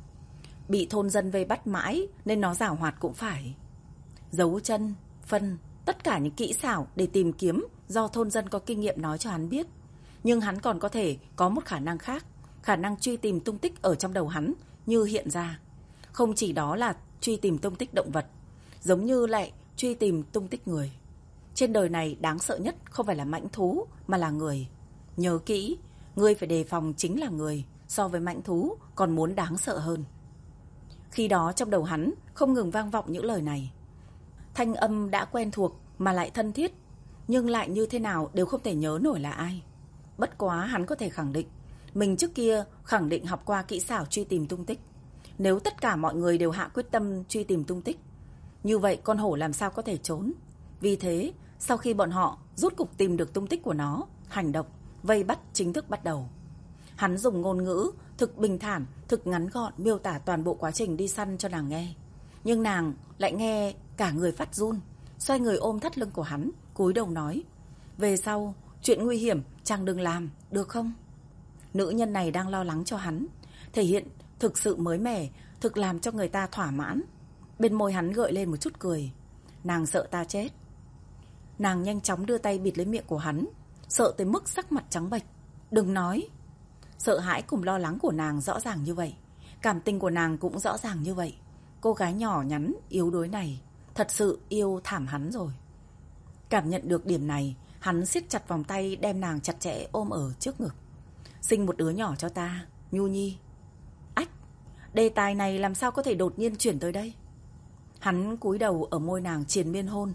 Bị thôn dân vây bắt mãi nên nó giàu hoạt cũng phải. Dấu chân, phân, tất cả những kỹ xảo để tìm kiếm do thôn dân có kinh nghiệm nói cho hắn biết. Nhưng hắn còn có thể có một khả năng khác. Khả năng truy tìm tung tích ở trong đầu hắn như hiện ra. Không chỉ đó là truy tìm tung tích động vật, giống như lại truy tìm tung tích người. Trên đời này đáng sợ nhất không phải là mãnh thú mà là người. Nhớ kỹ, người phải đề phòng chính là người. So với mãnh thú còn muốn đáng sợ hơn. Khi đó trong đầu hắn không ngừng vang vọng những lời này. Thanh âm đã quen thuộc mà lại thân thiết, nhưng lại như thế nào đều không thể nhớ nổi là ai. Bất quá hắn có thể khẳng định, mình trước kia khẳng định học qua kỹ xảo truy tìm tung tích. Nếu tất cả mọi người đều hạ quyết tâm truy tìm tung tích, như vậy con hổ làm sao có thể trốn. Vì thế, sau khi bọn họ rút cục tìm được tung tích của nó, hành động, vây bắt chính thức bắt đầu. Hắn dùng ngôn ngữ thực bình thản, thực ngắn gọn miêu tả toàn bộ quá trình đi săn cho nàng nghe. Nhưng nàng lại nghe cả người phát run, xoay người ôm thắt lưng của hắn, cúi đầu nói: về sau, chuyện nguy hiểm chàng đừng làm, được không? Nữ nhân này đang lo lắng cho hắn, thể hiện thực sự mới mẻ, thực làm cho người ta thỏa mãn. Bên môi hắn gợi lên một chút cười. Nàng sợ ta chết. Nàng nhanh chóng đưa tay bịt lấy miệng của hắn, sợ tới mức sắc mặt trắng bệch. Đừng nói. Sợ hãi cùng lo lắng của nàng rõ ràng như vậy, cảm tình của nàng cũng rõ ràng như vậy. Cô gái nhỏ nhắn yếu đuối này thật sự yêu thảm hắn rồi. Cảm nhận được điểm này, hắn siết chặt vòng tay đem nàng chặt chẽ ôm ở trước ngực. Sinh một đứa nhỏ cho ta, Nhu Nhi. Ách, đề tài này làm sao có thể đột nhiên chuyển tới đây? Hắn cúi đầu ở môi nàng triền miên hôn.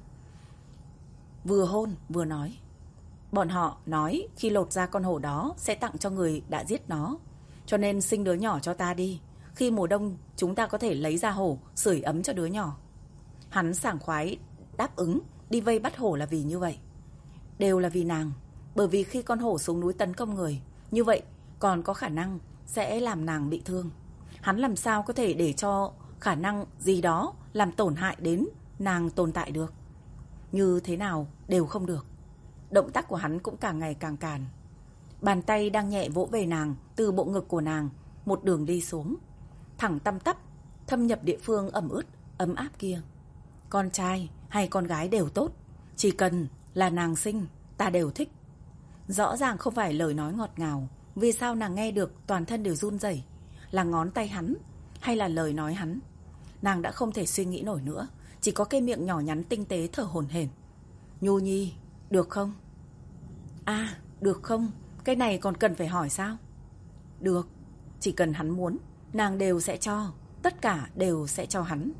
Vừa hôn vừa nói. Bọn họ nói khi lột ra con hổ đó sẽ tặng cho người đã giết nó. Cho nên sinh đứa nhỏ cho ta đi. Khi mùa đông chúng ta có thể lấy ra hổ sưởi ấm cho đứa nhỏ. Hắn sảng khoái đáp ứng. Đi vây bắt hổ là vì như vậy. Đều là vì nàng. Bởi vì khi con hổ xuống núi tấn công người, như vậy còn có khả năng sẽ làm nàng bị thương. Hắn làm sao có thể để cho khả năng gì đó làm tổn hại đến nàng tồn tại được. Như thế nào đều không được. Động tác của hắn cũng càng ngày càng càn. Bàn tay đang nhẹ vỗ về nàng, từ bộ ngực của nàng một đường đi xuống, thẳng tăm tắp, thâm nhập địa phương ẩm ướt, ấm áp kia. Con trai hay con gái đều tốt, chỉ cần là nàng sinh, ta đều thích. Rõ ràng không phải lời nói ngọt ngào, Vì sao nàng nghe được toàn thân đều run rẩy? Là ngón tay hắn hay là lời nói hắn? Nàng đã không thể suy nghĩ nổi nữa, chỉ có cái miệng nhỏ nhắn tinh tế thở hổn hển. Nhu Nhi, được không? À, được không? Cái này còn cần phải hỏi sao? Được, chỉ cần hắn muốn, nàng đều sẽ cho, tất cả đều sẽ cho hắn.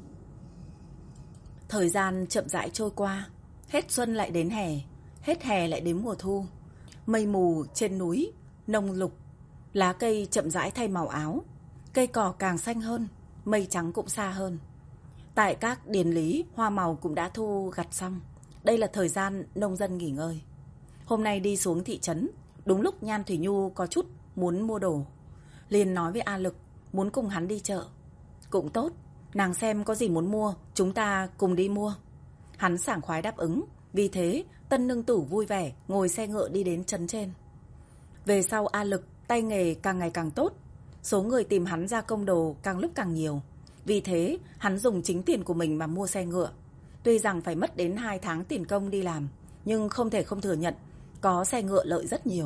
Thời gian chậm rãi trôi qua, hết xuân lại đến hè, hết hè lại đến mùa thu. Mây mù trên núi, nồng lục, lá cây chậm rãi thay màu áo, cây cỏ càng xanh hơn, mây trắng cũng xa hơn. Tại các điền lý, hoa màu cũng đã thu gặt xong. Đây là thời gian nông dân nghỉ ngơi. Hôm nay đi xuống thị trấn, đúng lúc Nhan Thủy Nhu có chút muốn mua đồ. Liền nói với A Lực muốn cùng hắn đi chợ. Cũng tốt, nàng xem có gì muốn mua, chúng ta cùng đi mua. Hắn sảng khoái đáp ứng, vì thế tân nương tử vui vẻ ngồi xe ngựa đi đến trấn trên. Về sau A Lực tay nghề càng ngày càng tốt, số người tìm hắn gia công đồ càng lúc càng nhiều. Vì thế hắn dùng chính tiền của mình mà mua xe ngựa. Tuy rằng phải mất đến hai tháng tiền công đi làm, nhưng không thể không thừa nhận có xe ngựa lợi rất nhiều.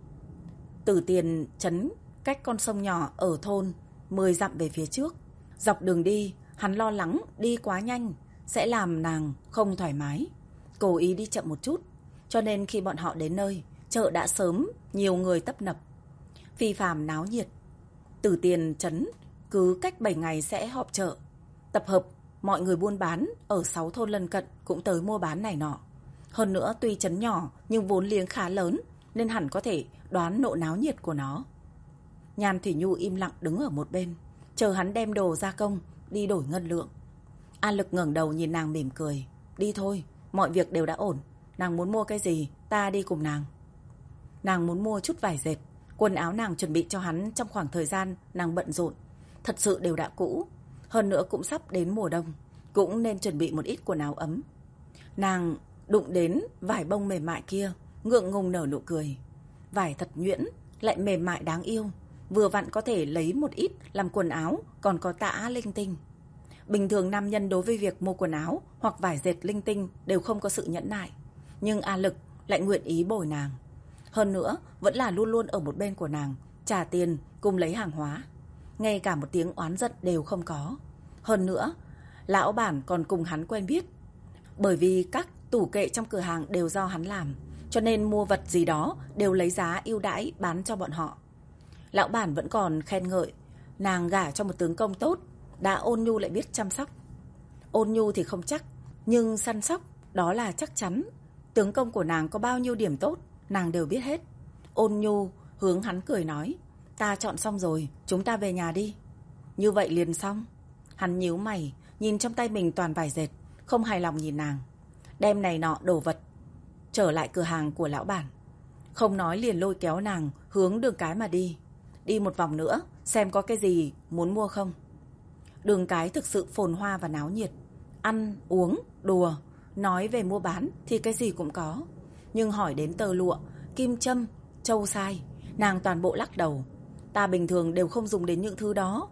Từ tiền trấn cách con sông nhỏ ở thôn mười dặm về phía trước. Dọc đường đi, hắn lo lắng đi quá nhanh sẽ làm nàng không thoải mái, cố ý đi chậm một chút. Cho nên khi bọn họ đến nơi, chợ đã sớm nhiều người tấp nập, phi phàm náo nhiệt. Từ tiền trấn cứ cách bảy ngày sẽ họp chợ, tập hợp mọi người buôn bán ở sáu thôn lân cận cũng tới mua bán này nọ. Hơn nữa tuy trấn nhỏ nhưng vốn liếng khá lớn, nên hẳn có thể đoán độ náo nhiệt của nó. Nhan Thủy Nhu im lặng đứng ở một bên, chờ hắn đem đồ gia công đi đổi ngân lượng. An Lực ngẩng đầu nhìn nàng mỉm cười. Đi thôi, mọi việc đều đã ổn. Nàng muốn mua cái gì, ta đi cùng nàng. Nàng muốn mua chút vải dệt. Quần áo nàng chuẩn bị cho hắn trong khoảng thời gian nàng bận rộn thật sự đều đã cũ. Hơn nữa cũng sắp đến mùa đông, cũng nên chuẩn bị một ít quần áo ấm. Nàng đụng đến vải bông mềm mại kia, ngượng ngùng nở nụ cười. Vải thật nhuyễn, lại mềm mại đáng yêu, vừa vặn có thể lấy một ít làm quần áo, còn có tã linh tinh. Bình thường nam nhân đối với việc mua quần áo hoặc vải dệt linh tinh đều không có sự nhẫn nại, nhưng A Lực lại nguyện ý bồi nàng. Hơn nữa vẫn là luôn luôn ở một bên của nàng, trả tiền cùng lấy hàng hóa, ngay cả một tiếng oán giận đều không có. Hơn nữa lão bản còn cùng hắn quen biết, bởi vì các tủ kệ trong cửa hàng đều do hắn làm, cho nên mua vật gì đó đều lấy giá ưu đãi bán cho bọn họ. Lão bản vẫn còn khen ngợi nàng gả cho một tướng công tốt, đã ôn nhu lại biết chăm sóc. Ôn nhu thì không chắc, nhưng săn sóc đó là chắc chắn. Tướng công của nàng có bao nhiêu điểm tốt, nàng đều biết hết. Ôn nhu hướng hắn cười nói, ta chọn xong rồi, chúng ta về nhà đi. Như vậy liền xong. Hắn nhíu mày, nhìn trong tay mình toàn vải dệt, không hài lòng nhìn nàng. Đem này nọ đồ vật trở lại cửa hàng của lão bản, không nói liền lôi kéo nàng hướng đường cái mà đi. Đi một vòng nữa, xem có cái gì muốn mua không. Đường cái thực sự phồn hoa và náo nhiệt. Ăn, uống, đùa, nói về mua bán thì cái gì cũng có. Nhưng hỏi đến tơ lụa, kim châm, châu sai, nàng toàn bộ lắc đầu. Ta bình thường đều không dùng đến những thứ đó.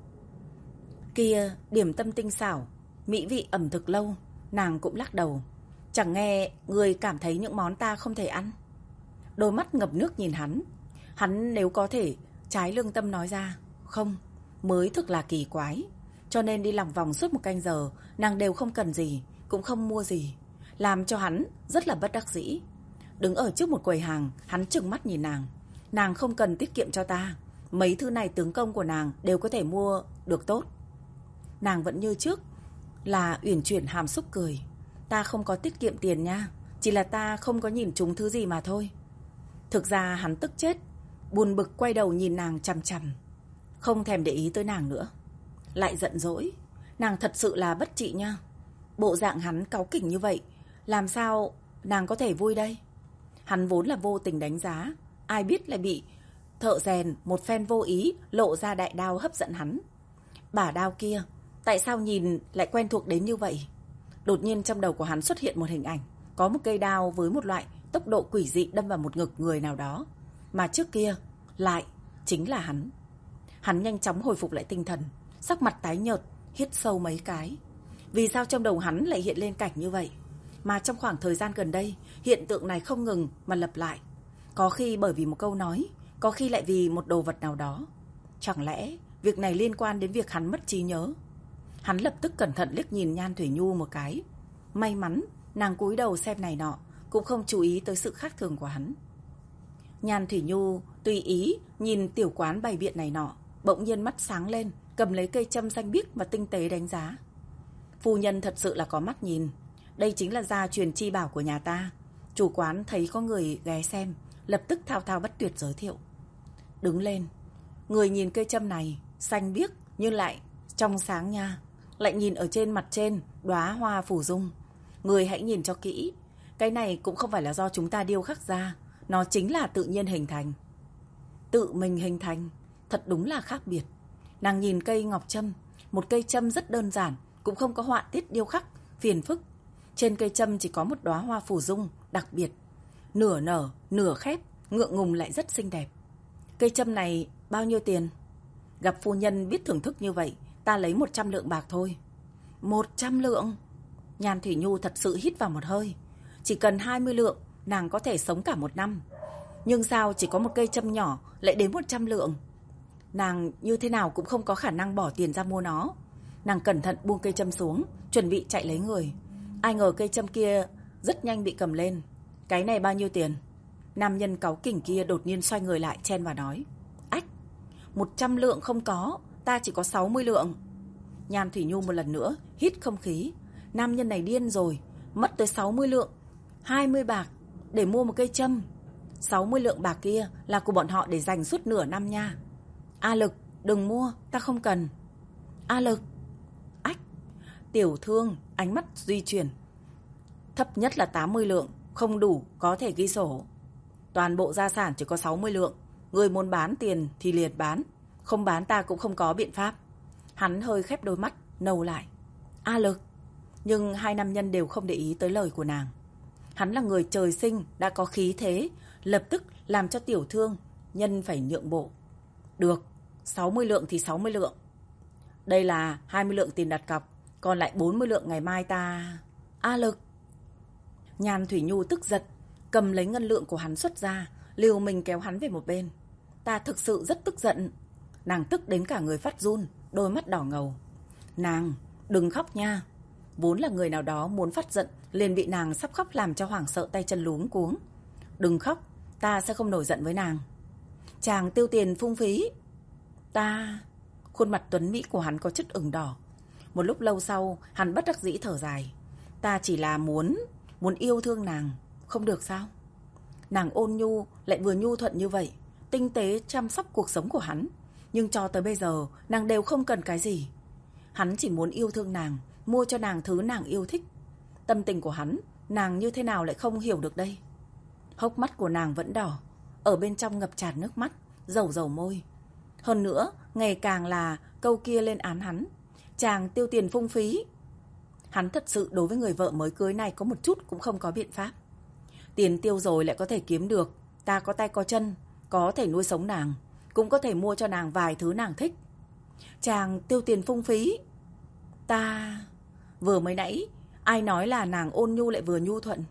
Kia, điểm tâm tinh xảo, mỹ vị ẩm thực lâu, nàng cũng lắc đầu. Chẳng nghe người cảm thấy những món ta không thể ăn. Đôi mắt ngập nước nhìn hắn. Hắn nếu có thể trái lương tâm nói ra không, mới thực là kỳ quái. Cho nên đi lòng vòng suốt một canh giờ, nàng đều không cần gì, cũng không mua gì, làm cho hắn rất là bất đắc dĩ. Đứng ở trước một quầy hàng, hắn trừng mắt nhìn nàng. Nàng không cần tiết kiệm cho ta, mấy thứ này tướng công của nàng đều có thể mua được tốt. Nàng vẫn như trước là uyển chuyển hàm xúc cười. Ta không có tiết kiệm tiền nha, chỉ là ta không có nhìn trúng thứ gì mà thôi. Thực ra hắn tức chết, buồn bực quay đầu nhìn nàng chằm chằm, không thèm để ý tới nàng nữa. Lại giận dỗi, nàng thật sự là bất trị nha. Bộ dạng hắn cáu kỉnh như vậy, làm sao nàng có thể vui đây? Hắn vốn là vô tình đánh giá, ai biết lại bị thợ rèn một phen vô ý lộ ra đại đao hấp dẫn hắn. Bả đao kia, tại sao nhìn lại quen thuộc đến như vậy? Đột nhiên trong đầu của hắn xuất hiện một hình ảnh, có một cây đao với một loại tốc độ quỷ dị đâm vào một ngực người nào đó, mà trước kia lại chính là hắn. Hắn nhanh chóng hồi phục lại tinh thần, sắc mặt tái nhợt, hít sâu mấy cái. Vì sao trong đầu hắn lại hiện lên cảnh như vậy? Mà trong khoảng thời gian gần đây, hiện tượng này không ngừng mà lặp lại. Có khi bởi vì một câu nói, có khi lại vì một đồ vật nào đó. Chẳng lẽ việc này liên quan đến việc hắn mất trí nhớ? Hắn lập tức cẩn thận liếc nhìn Nhan Thủy Nhu một cái. May mắn nàng cúi đầu xem này nọ, cũng không chú ý tới sự khác thường của hắn. Nhan Thủy Nhu tùy ý nhìn tiểu quán bày biện này nọ, bỗng nhiên mắt sáng lên, cầm lấy cây châm xanh biếc và tinh tế đánh giá. Phu nhân thật sự là có mắt nhìn. Đây chính là gia truyền chi bảo của nhà ta. Chủ quán thấy có người ghé xem, lập tức thao thao bất tuyệt giới thiệu. Đứng lên, người nhìn cây châm này, xanh biếc nhưng lại trong sáng nha. Lại nhìn ở trên mặt trên, đóa hoa phủ dung. Người hãy nhìn cho kỹ. Cái này cũng không phải là do chúng ta điêu khắc ra, nó chính là tự nhiên hình thành. Tự mình hình thành, thật đúng là khác biệt. Nàng nhìn cây ngọc châm, một cây châm rất đơn giản, cũng không có họa tiết điêu khắc, phiền phức. Trên cây châm chỉ có một đóa hoa phủ dung đặc biệt, nửa nở, nửa khép, ngượng ngùng lại rất xinh đẹp. Cây châm này bao nhiêu tiền? Gặp phu nhân biết thưởng thức như vậy, ta lấy một trăm lượng bạc thôi. Một trăm lượng? Nhan Thủy Nhu thật sự hít vào một hơi. Chỉ cần hai mươi lượng, nàng có thể sống cả một năm. Nhưng sao chỉ có một cây châm nhỏ lại đến một trăm lượng? Nàng như thế nào cũng không có khả năng bỏ tiền ra mua nó. Nàng cẩn thận buông cây châm xuống, chuẩn bị chạy lấy người. Ai ngờ cây châm kia rất nhanh bị cầm lên. Cái này bao nhiêu tiền? Nam nhân cáu kỉnh kia đột nhiên xoay người lại chen vào nói. Ách, một trăm lượng không có, ta chỉ có sáu mươi lượng. Nhan Thủy Nhu một lần nữa hít không khí. Nam nhân này điên rồi, mất tới sáu mươi lượng, hai mươi bạc để mua một cây châm. sáu mươi lượng bạc kia là của bọn họ để dành suốt nửa năm nha. A Lực, đừng mua, ta không cần. A Lực. Ách. Tiểu thương ánh mắt di chuyển. Thấp nhất là tám mươi lượng, không đủ có thể ghi sổ. Toàn bộ gia sản chỉ có sáu mươi lượng. Người muốn bán tiền thì liền bán, không bán ta cũng không có biện pháp. Hắn hơi khép đôi mắt, nâu lại. A Lực. Nhưng hai nam nhân đều không để ý tới lời của nàng. Hắn là người trời sinh đã có khí thế, lập tức làm cho tiểu thương nhân phải nhượng bộ. Được, sáu mươi lượng thì sáu mươi lượng. Đây là hai mươi lượng tiền đặt cọc, còn lại bốn mươi lượng ngày mai ta... A Lực. Nhan Thủy Nhu tức giận, cầm lấy ngân lượng của hắn xuất ra, liều mình kéo hắn về một bên. Ta thực sự rất tức giận. Nàng tức đến cả người phát run, đôi mắt đỏ ngầu. Nàng, đừng khóc nha. Vốn là người nào đó muốn phát giận, liền bị nàng sắp khóc làm cho hoảng sợ tay chân luống cuống. Đừng khóc, ta sẽ không nổi giận với nàng. Chàng tiêu tiền phung phí. Ta... Khuôn mặt tuấn mỹ của hắn có chút ửng đỏ. Một lúc lâu sau, hắn bất đắc dĩ thở dài. Ta chỉ là muốn... Muốn yêu thương nàng, không được sao? Nàng ôn nhu, lại vừa nhu thuận như vậy, tinh tế chăm sóc cuộc sống của hắn. Nhưng cho tới bây giờ, nàng đều không cần cái gì. Hắn chỉ muốn yêu thương nàng, mua cho nàng thứ nàng yêu thích. Tâm tình của hắn, nàng như thế nào lại không hiểu được đây? Hốc mắt của nàng vẫn đỏ, ở bên trong ngập tràn nước mắt, dầu dầu môi. Hơn nữa, ngày càng là câu kia lên án hắn. Chàng tiêu tiền phung phí. Hắn thật sự đối với người vợ mới cưới này có một chút cũng không có biện pháp. Tiền tiêu rồi lại có thể kiếm được. Ta có tay có chân, có thể nuôi sống nàng, cũng có thể mua cho nàng vài thứ nàng thích. Chàng tiêu tiền phung phí. Ta... Vừa mới nãy, ai nói là nàng ôn nhu lại vừa nhu thuận?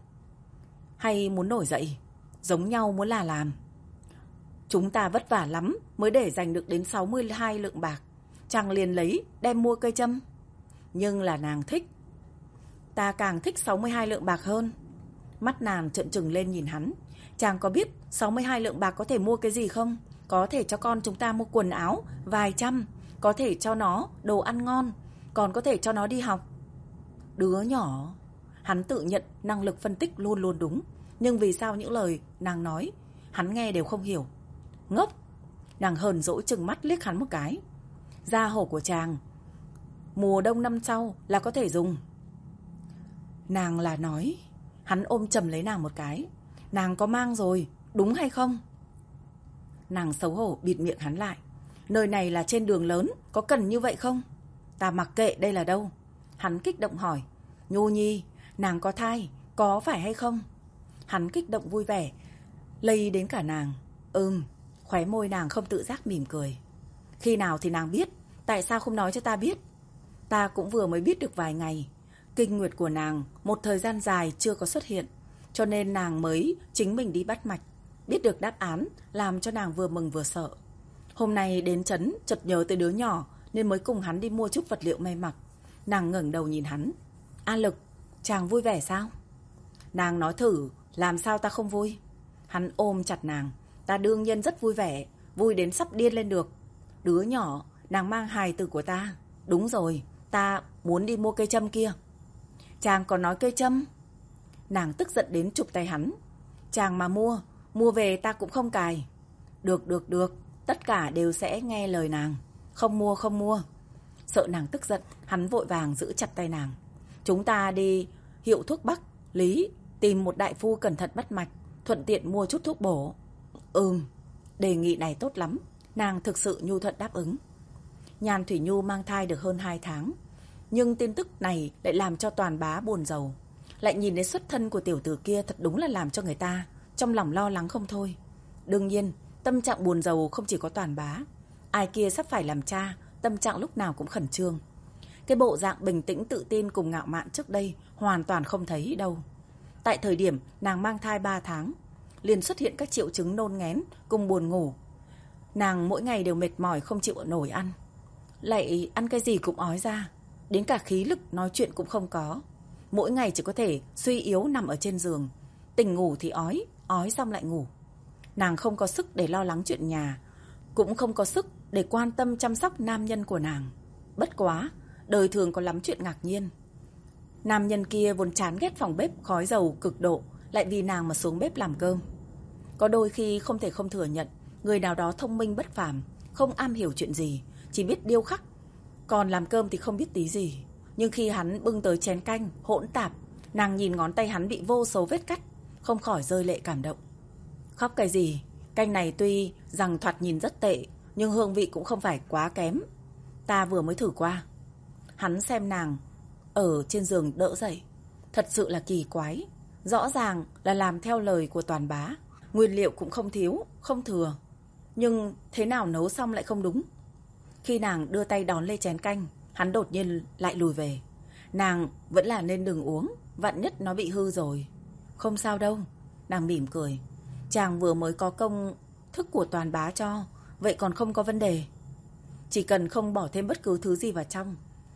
Hay muốn nổi dậy? Giống nhau muốn là làm. Chúng ta vất vả lắm mới để dành được đến sáu mươi hai lượng bạc. Chàng liền lấy đem mua cây châm. Nhưng là nàng thích. Ta càng thích sáu mươi hai lượng bạc hơn. Mắt nàng trợn trừng lên nhìn hắn. Chàng có biết sáu mươi hai lượng bạc có thể mua cái gì không? Có thể cho con chúng ta mua quần áo vài trăm, có thể cho nó đồ ăn ngon, còn có thể cho nó đi học. Đứa nhỏ. Hắn tự nhận năng lực phân tích luôn luôn đúng. Nhưng vì sao những lời nàng nói hắn nghe đều không hiểu? Ngốc. Nàng hờn dỗi trừng mắt liếc hắn một cái. Da hổ của chàng mùa đông năm sau là có thể dùng. Nàng là nói. Hắn ôm chầm lấy nàng một cái. Nàng có mang rồi, đúng hay không? Nàng xấu hổ bịt miệng hắn lại. Nơi này là trên đường lớn, có cần như vậy không? Ta mặc kệ đây là đâu. Hắn kích động hỏi. Nhu Nhi, nàng có thai, có phải hay không? Hắn kích động vui vẻ, lây đến cả nàng. Ừm, khóe môi nàng không tự giác mỉm cười. Khi nào thì nàng biết, tại sao không nói cho ta biết? Ta cũng vừa mới biết được vài ngày. Kinh nguyệt của nàng một thời gian dài chưa có xuất hiện, cho nên nàng mới chính mình đi bắt mạch. Biết được đáp án làm cho nàng vừa mừng vừa sợ. Hôm nay đến trấn chợt nhớ tới đứa nhỏ nên mới cùng hắn đi mua chút vật liệu may mặc. Nàng ngẩng đầu nhìn hắn. A Lực, chàng vui vẻ sao? Nàng nói thử, làm sao ta không vui? Hắn ôm chặt nàng. Ta đương nhiên rất vui vẻ, vui đến sắp điên lên được. Đứa nhỏ, nàng mang hài tử của ta. Đúng rồi, ta muốn đi mua cây châm kia. Chàng còn nói cây châm? Nàng tức giận đến chụp tay hắn. Chàng mà mua, mua về ta cũng không cài. Được, được, được, tất cả đều sẽ nghe lời nàng. Không mua, không mua. Sợ nàng tức giận, hắn vội vàng giữ chặt tay nàng. Chúng ta đi hiệu thuốc Bắc, Lý, tìm một đại phu cẩn thận bắt mạch, thuận tiện mua chút thuốc bổ. Ừm, đề nghị này tốt lắm. Nàng thực sự nhu thuận đáp ứng. Nhan Thủy Nhu mang thai được hơn hai tháng. Nhưng tin tức này lại làm cho Toàn Bá buồn rầu. Lại nhìn đến xuất thân của tiểu tử kia thật đúng là làm cho người ta trong lòng lo lắng không thôi. Đương nhiên, tâm trạng buồn rầu không chỉ có Toàn Bá. Ai kia sắp phải làm cha, tâm trạng lúc nào cũng khẩn trương. Cái bộ dạng bình tĩnh tự tin cùng ngạo mạn trước đây hoàn toàn không thấy đâu. Tại thời điểm nàng mang thai ba tháng, liền xuất hiện các triệu chứng nôn nghén cùng buồn ngủ. Nàng mỗi ngày đều mệt mỏi không chịu nổi ăn. Lại ăn cái gì cũng ói ra. Đến cả khí lực nói chuyện cũng không có. Mỗi ngày chỉ có thể suy yếu nằm ở trên giường. Tỉnh ngủ thì ói, ói xong lại ngủ. Nàng không có sức để lo lắng chuyện nhà, cũng không có sức để quan tâm chăm sóc nam nhân của nàng. Bất quá, đời thường có lắm chuyện ngạc nhiên. Nam nhân kia vốn chán ghét phòng bếp khói dầu cực độ, lại vì nàng mà xuống bếp làm cơm. Có đôi khi không thể không thừa nhận, người nào đó thông minh bất phàm, không am hiểu chuyện gì, chỉ biết điêu khắc, còn làm cơm thì không biết tí gì. Nhưng khi hắn bưng tới chén canh hỗn tạp, nàng nhìn ngón tay hắn bị vô số vết cắt, không khỏi rơi lệ cảm động. Khóc cái gì? Canh này tuy rằng thoạt nhìn rất tệ, nhưng hương vị cũng không phải quá kém. Ta vừa mới thử qua. Hắn xem nàng ở trên giường đỡ dậy. Thật sự là kỳ quái. Rõ ràng là làm theo lời của Toàn Bá. Nguyên liệu cũng không thiếu, không thừa. Nhưng thế nào nấu xong lại không đúng. Khi nàng đưa tay đón lên chén canh, hắn đột nhiên lại lùi về. Nàng vẫn là nên đừng uống, vạn nhất nó bị hư rồi. Không sao đâu, nàng mỉm cười. Chàng vừa mới có công thức của Toàn Bá cho, vậy còn không có vấn đề. Chỉ cần không bỏ thêm bất cứ thứ gì vào trong,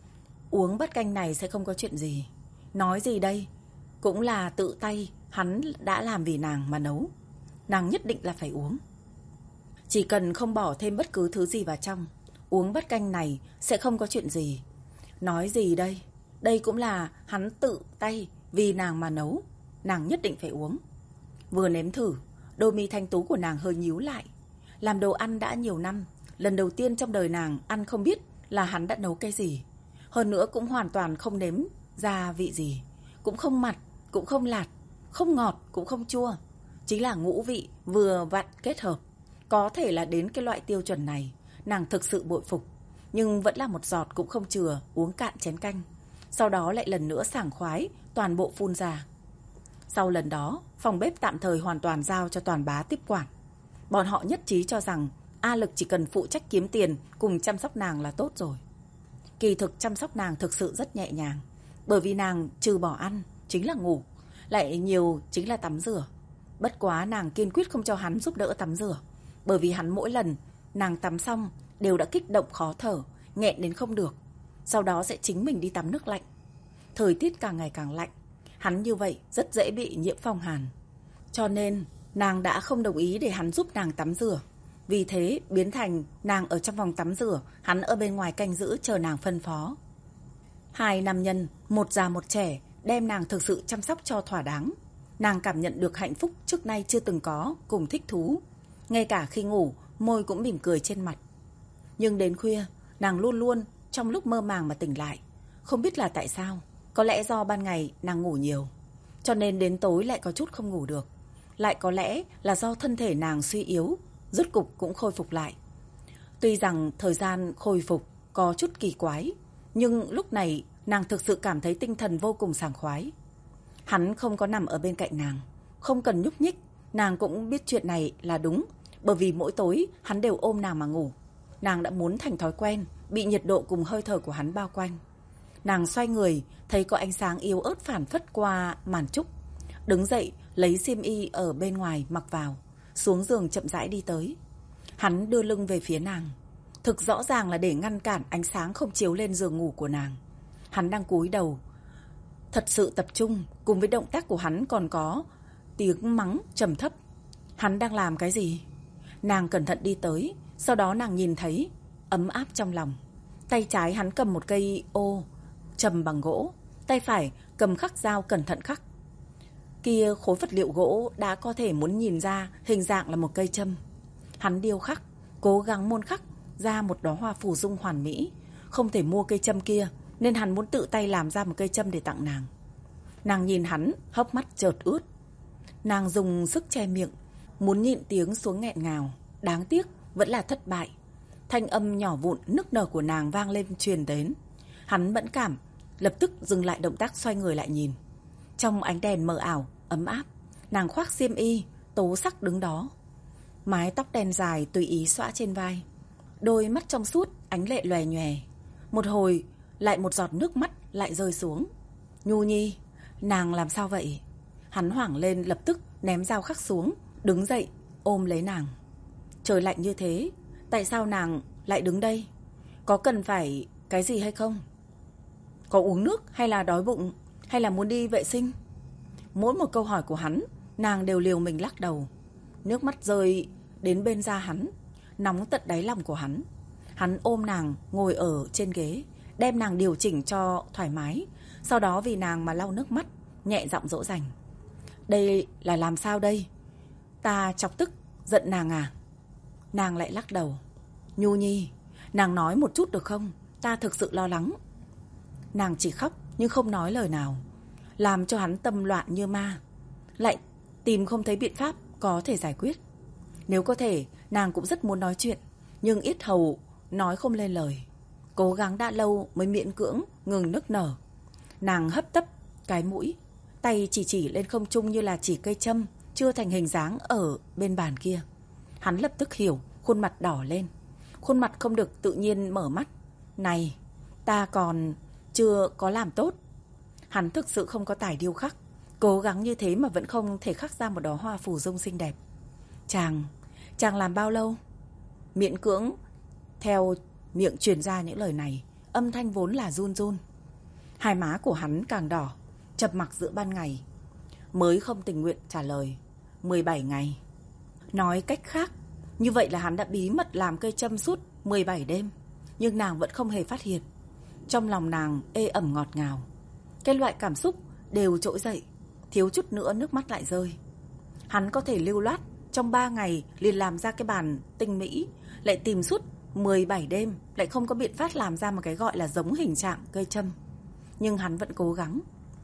uống bát canh này sẽ không có chuyện gì. Nói gì đây? Cũng là tự tay hắn đã làm vì nàng mà nấu. Nàng nhất định là phải uống. Chỉ cần không bỏ thêm bất cứ thứ gì vào trong, uống bát canh này sẽ không có chuyện gì. Nói gì đây? Đây cũng là hắn tự tay vì nàng mà nấu. Nàng nhất định phải uống. Vừa nếm thử, đôi mi thanh tú của nàng hơi nhíu lại. Làm đồ ăn đã nhiều năm, lần đầu tiên trong đời nàng ăn không biết là hắn đã nấu cái gì. Hơn nữa cũng hoàn toàn không nếm ra vị gì. Cũng không mặn, cũng không lạt, không ngọt, cũng không chua. Chính là ngũ vị vừa vặn kết hợp. Có thể là đến cái loại tiêu chuẩn này, nàng thực sự bội phục. Nhưng vẫn là một giọt cũng không chừa, uống cạn chén canh. Sau đó lại lần nữa sảng khoái, toàn bộ phun ra. Sau lần đó, phòng bếp tạm thời hoàn toàn giao cho Toàn Bá tiếp quản. Bọn họ nhất trí cho rằng A Lực chỉ cần phụ trách kiếm tiền cùng chăm sóc nàng là tốt rồi. Kỳ thực chăm sóc nàng thực sự rất nhẹ nhàng. Bởi vì nàng trừ bỏ ăn, chính là ngủ. Lại nhiều chính là tắm rửa. Bất quá nàng kiên quyết không cho hắn giúp đỡ tắm rửa. Bởi vì hắn mỗi lần nàng tắm xong đều đã kích động khó thở, nghẹn đến không được. Sau đó sẽ chính mình đi tắm nước lạnh. Thời tiết càng ngày càng lạnh, hắn như vậy rất dễ bị nhiễm phong hàn. Cho nên nàng đã không đồng ý để hắn giúp nàng tắm rửa. Vì thế biến thành nàng ở trong phòng tắm rửa, hắn ở bên ngoài canh giữ chờ nàng phân phó. Hai nam nhân, một già một trẻ, đem nàng thực sự chăm sóc cho thỏa đáng. Nàng cảm nhận được hạnh phúc trước nay chưa từng có, cùng thích thú. Ngay cả khi ngủ, môi cũng mỉm cười trên mặt. Nhưng đến khuya, nàng luôn luôn trong lúc mơ màng mà tỉnh lại. Không biết là tại sao, có lẽ do ban ngày nàng ngủ nhiều, cho nên đến tối lại có chút không ngủ được. Lại có lẽ là do thân thể nàng suy yếu, rốt cục cũng khôi phục lại. Tuy rằng thời gian khôi phục có chút kỳ quái, nhưng lúc này nàng thực sự cảm thấy tinh thần vô cùng sảng khoái. Hắn không có nằm ở bên cạnh nàng, không cần nhúc nhích. Nàng cũng biết chuyện này là đúng, bởi vì mỗi tối hắn đều ôm nàng mà ngủ. Nàng đã muốn thành thói quen, bị nhiệt độ cùng hơi thở của hắn bao quanh. Nàng xoay người, thấy có ánh sáng yếu ớt phản phất qua màn trúc. Đứng dậy, lấy xiêm y ở bên ngoài mặc vào. xuống giường chậm rãi đi tới. Hắn đưa lưng về phía nàng, thực rõ ràng là để ngăn cản ánh sáng không chiếu lên giường ngủ của nàng. Hắn đang cúi đầu, thật sự tập trung, cùng với động tác của hắn còn có tiếng mắng trầm thấp. Hắn đang làm cái gì? Nàng cẩn thận đi tới, sau đó nàng nhìn thấy ấm áp trong lòng. Tay trái hắn cầm một cây ô trầm bằng gỗ, tay phải cầm khắc dao cẩn thận khắc. Kia khối vật liệu gỗ đã có thể muốn nhìn ra hình dạng là một cây châm. Hắn điêu khắc, cố gắng môn khắc ra một đóa hoa phù dung hoàn mỹ. Không thể mua cây châm kia, nên hắn muốn tự tay làm ra một cây châm để tặng nàng. Nàng nhìn hắn, hốc mắt chợt ướt. Nàng dùng sức che miệng, muốn nhịn tiếng xuống nghẹn ngào. Đáng tiếc, vẫn là thất bại. Thanh âm nhỏ vụn nức nở của nàng vang lên truyền đến. Hắn mẫn cảm, lập tức dừng lại động tác xoay người lại nhìn. Trong ánh đèn mờ ảo, ấm áp, nàng khoác xiêm y, tố sắc đứng đó. Mái tóc đen dài tùy ý xõa trên vai. Đôi mắt trong suốt, ánh lệ lòe nhòe. Một hồi, lại một giọt nước mắt lại rơi xuống. Nhu Nhi, nàng làm sao vậy? Hắn hoảng lên lập tức ném dao khắc xuống, đứng dậy, ôm lấy nàng. Trời lạnh như thế, tại sao nàng lại đứng đây? Có cần phải cái gì hay không? Có uống nước hay là đói bụng, hay là muốn đi vệ sinh? Mỗi một câu hỏi của hắn, nàng đều liều mình lắc đầu. Nước mắt rơi đến bên da hắn, nóng tận đáy lòng của hắn. Hắn ôm nàng ngồi ở trên ghế, đem nàng điều chỉnh cho thoải mái. Sau đó vì nàng mà lau nước mắt, nhẹ giọng dỗ dành. Đây là làm sao đây? Ta chọc tức, giận nàng à? Nàng lại lắc đầu. Nhu Nhi, nàng nói một chút được không? Ta thực sự lo lắng. Nàng chỉ khóc nhưng không nói lời nào, làm cho hắn tâm loạn như ma. Lại tìm không thấy biện pháp có thể giải quyết. Nếu có thể, nàng cũng rất muốn nói chuyện, nhưng yết hầu nói không lên lời. Cố gắng đã lâu mới miễn cưỡng ngừng nức nở. Nàng hấp tấp cái mũi, tay chỉ chỉ lên không trung như là chỉ cây châm chưa thành hình dáng ở bên bàn kia. Hắn lập tức hiểu, khuôn mặt đỏ lên. Khuôn mặt không được tự nhiên mở mắt. Này, ta còn chưa có làm tốt. Hắn thực sự không có tài điêu khắc, cố gắng như thế mà vẫn không thể khắc ra một đóa hoa phù dung xinh đẹp. Chàng, chàng làm bao lâu? Miễn cưỡng theo miệng truyền ra những lời này, âm thanh vốn là run run. Hai má của hắn càng đỏ, chập mặc giữa ban ngày. Mới không tình nguyện trả lời. mười bảy ngày. Nói cách khác, như vậy là hắn đã bí mật làm cây châm suốt mười bảy đêm. Nhưng nàng vẫn không hề phát hiện. Trong lòng nàng ê ẩm ngọt ngào. Cái loại cảm xúc đều trỗi dậy, thiếu chút nữa nước mắt lại rơi. Hắn có thể lưu loát trong ba ngày liền làm ra cái bàn tinh mỹ, lại tìm suốt mười bảy đêm, lại không có biện pháp làm ra một cái gọi là giống hình trạng cây châm. Nhưng hắn vẫn cố gắng.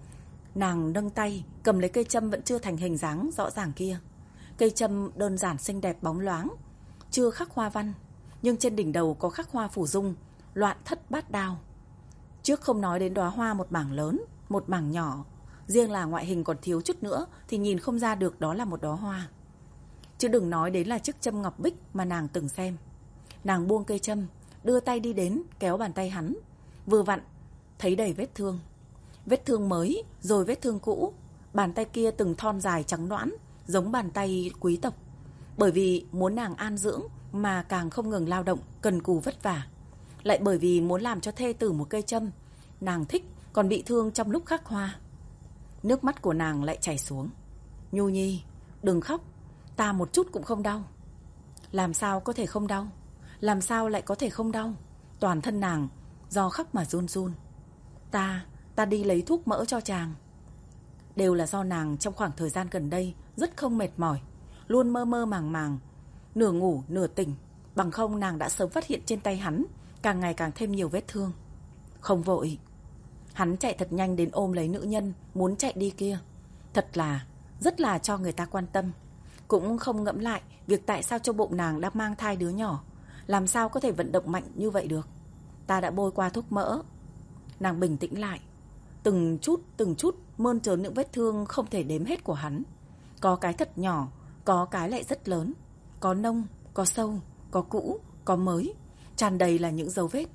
Nàng nâng tay cầm lấy cây châm vẫn chưa thành hình dáng rõ ràng kia. Cây châm đơn giản xinh đẹp bóng loáng, chưa khắc hoa văn, nhưng trên đỉnh đầu có khắc hoa phù dung, loạn thất bát đao. Trước không nói đến đóa hoa một mảng lớn, một mảng nhỏ, riêng là ngoại hình còn thiếu chút nữa thì nhìn không ra được đó là một đóa hoa. Chứ đừng nói đến là chiếc châm ngọc bích mà nàng từng xem. Nàng buông cây châm, đưa tay đi đến kéo bàn tay hắn, vừa vặn thấy đầy vết thương. Vết thương mới rồi vết thương cũ. Bàn tay kia từng thon dài trắng nõn, giống bàn tay quý tộc. Bởi vì muốn nàng an dưỡng mà càng không ngừng lao động, cần cù vất vả. Lại bởi vì muốn làm cho thê tử một cây châm, nàng thích còn bị thương trong lúc khắc hoa. Nước mắt của nàng lại chảy xuống. Nhu Nhi, đừng khóc, ta một chút cũng không đau. Làm sao có thể không đau? Làm sao lại có thể không đau? Toàn thân nàng do khóc mà run run. Ta, ta đi lấy thuốc mỡ cho chàng. Đều là do nàng trong khoảng thời gian gần đây rất không mệt mỏi, luôn mơ mơ màng màng, nửa ngủ nửa tỉnh. Bằng không nàng đã sớm phát hiện trên tay hắn càng ngày càng thêm nhiều vết thương. Không vội. Hắn chạy thật nhanh đến ôm lấy nữ nhân muốn chạy đi kia. Thật là, rất là cho người ta quan tâm. Cũng không ngẫm lại việc tại sao trong bụng nàng đang mang thai đứa nhỏ, làm sao có thể vận động mạnh như vậy được. Ta đã bôi qua thuốc mỡ. Nàng bình tĩnh lại, từng chút từng chút mơn trớn những vết thương không thể đếm hết của hắn. Có cái thật nhỏ, có cái lại rất lớn, có nông, có sâu, có cũ, có mới, tràn đầy là những dấu vết.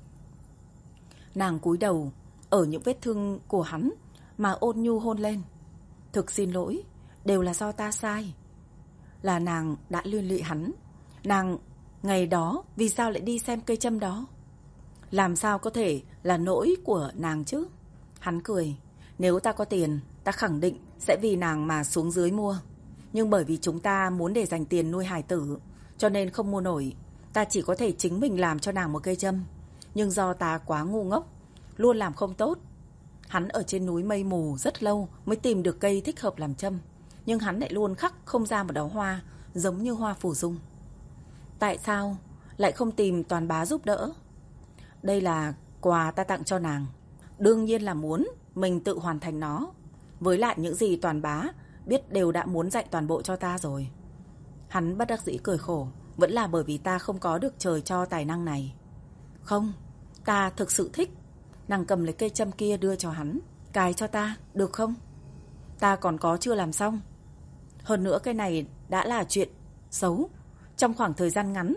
Nàng cúi đầu ở những vết thương của hắn mà ôn nhu hôn lên. Thực xin lỗi, đều là do ta sai. là nàng đã liên lụy hắn. Nàng ngày đó vì sao lại đi xem cây châm đó? Làm sao có thể là lỗi của nàng chứ? Hắn cười. Nếu ta có tiền, ta khẳng định sẽ vì nàng mà xuống dưới mua. Nhưng bởi vì chúng ta muốn để dành tiền nuôi hải tử, cho nên không mua nổi. Ta chỉ có thể chính mình làm cho nàng một cây châm. Nhưng do ta quá ngu ngốc, luôn làm không tốt. Hắn ở trên núi mây mù rất lâu mới tìm được cây thích hợp làm châm. Nhưng hắn lại luôn khắc không ra một đóa hoa giống như hoa phù dung. Tại sao lại không tìm Toàn Bá giúp đỡ? Đây là quà ta tặng cho nàng. Đương nhiên là muốn mình tự hoàn thành nó. Với lại những gì Toàn Bá biết đều đã muốn dạy toàn bộ cho ta rồi. Hắn bất đắc dĩ cười khổ. Vẫn là bởi vì ta không có được trời cho tài năng này. Không, ta thực sự thích. Nàng cầm lấy cây châm kia đưa cho hắn. Cài cho ta, được không? Ta còn có chưa làm xong. Hơn nữa cái này đã là chuyện xấu. Trong khoảng thời gian ngắn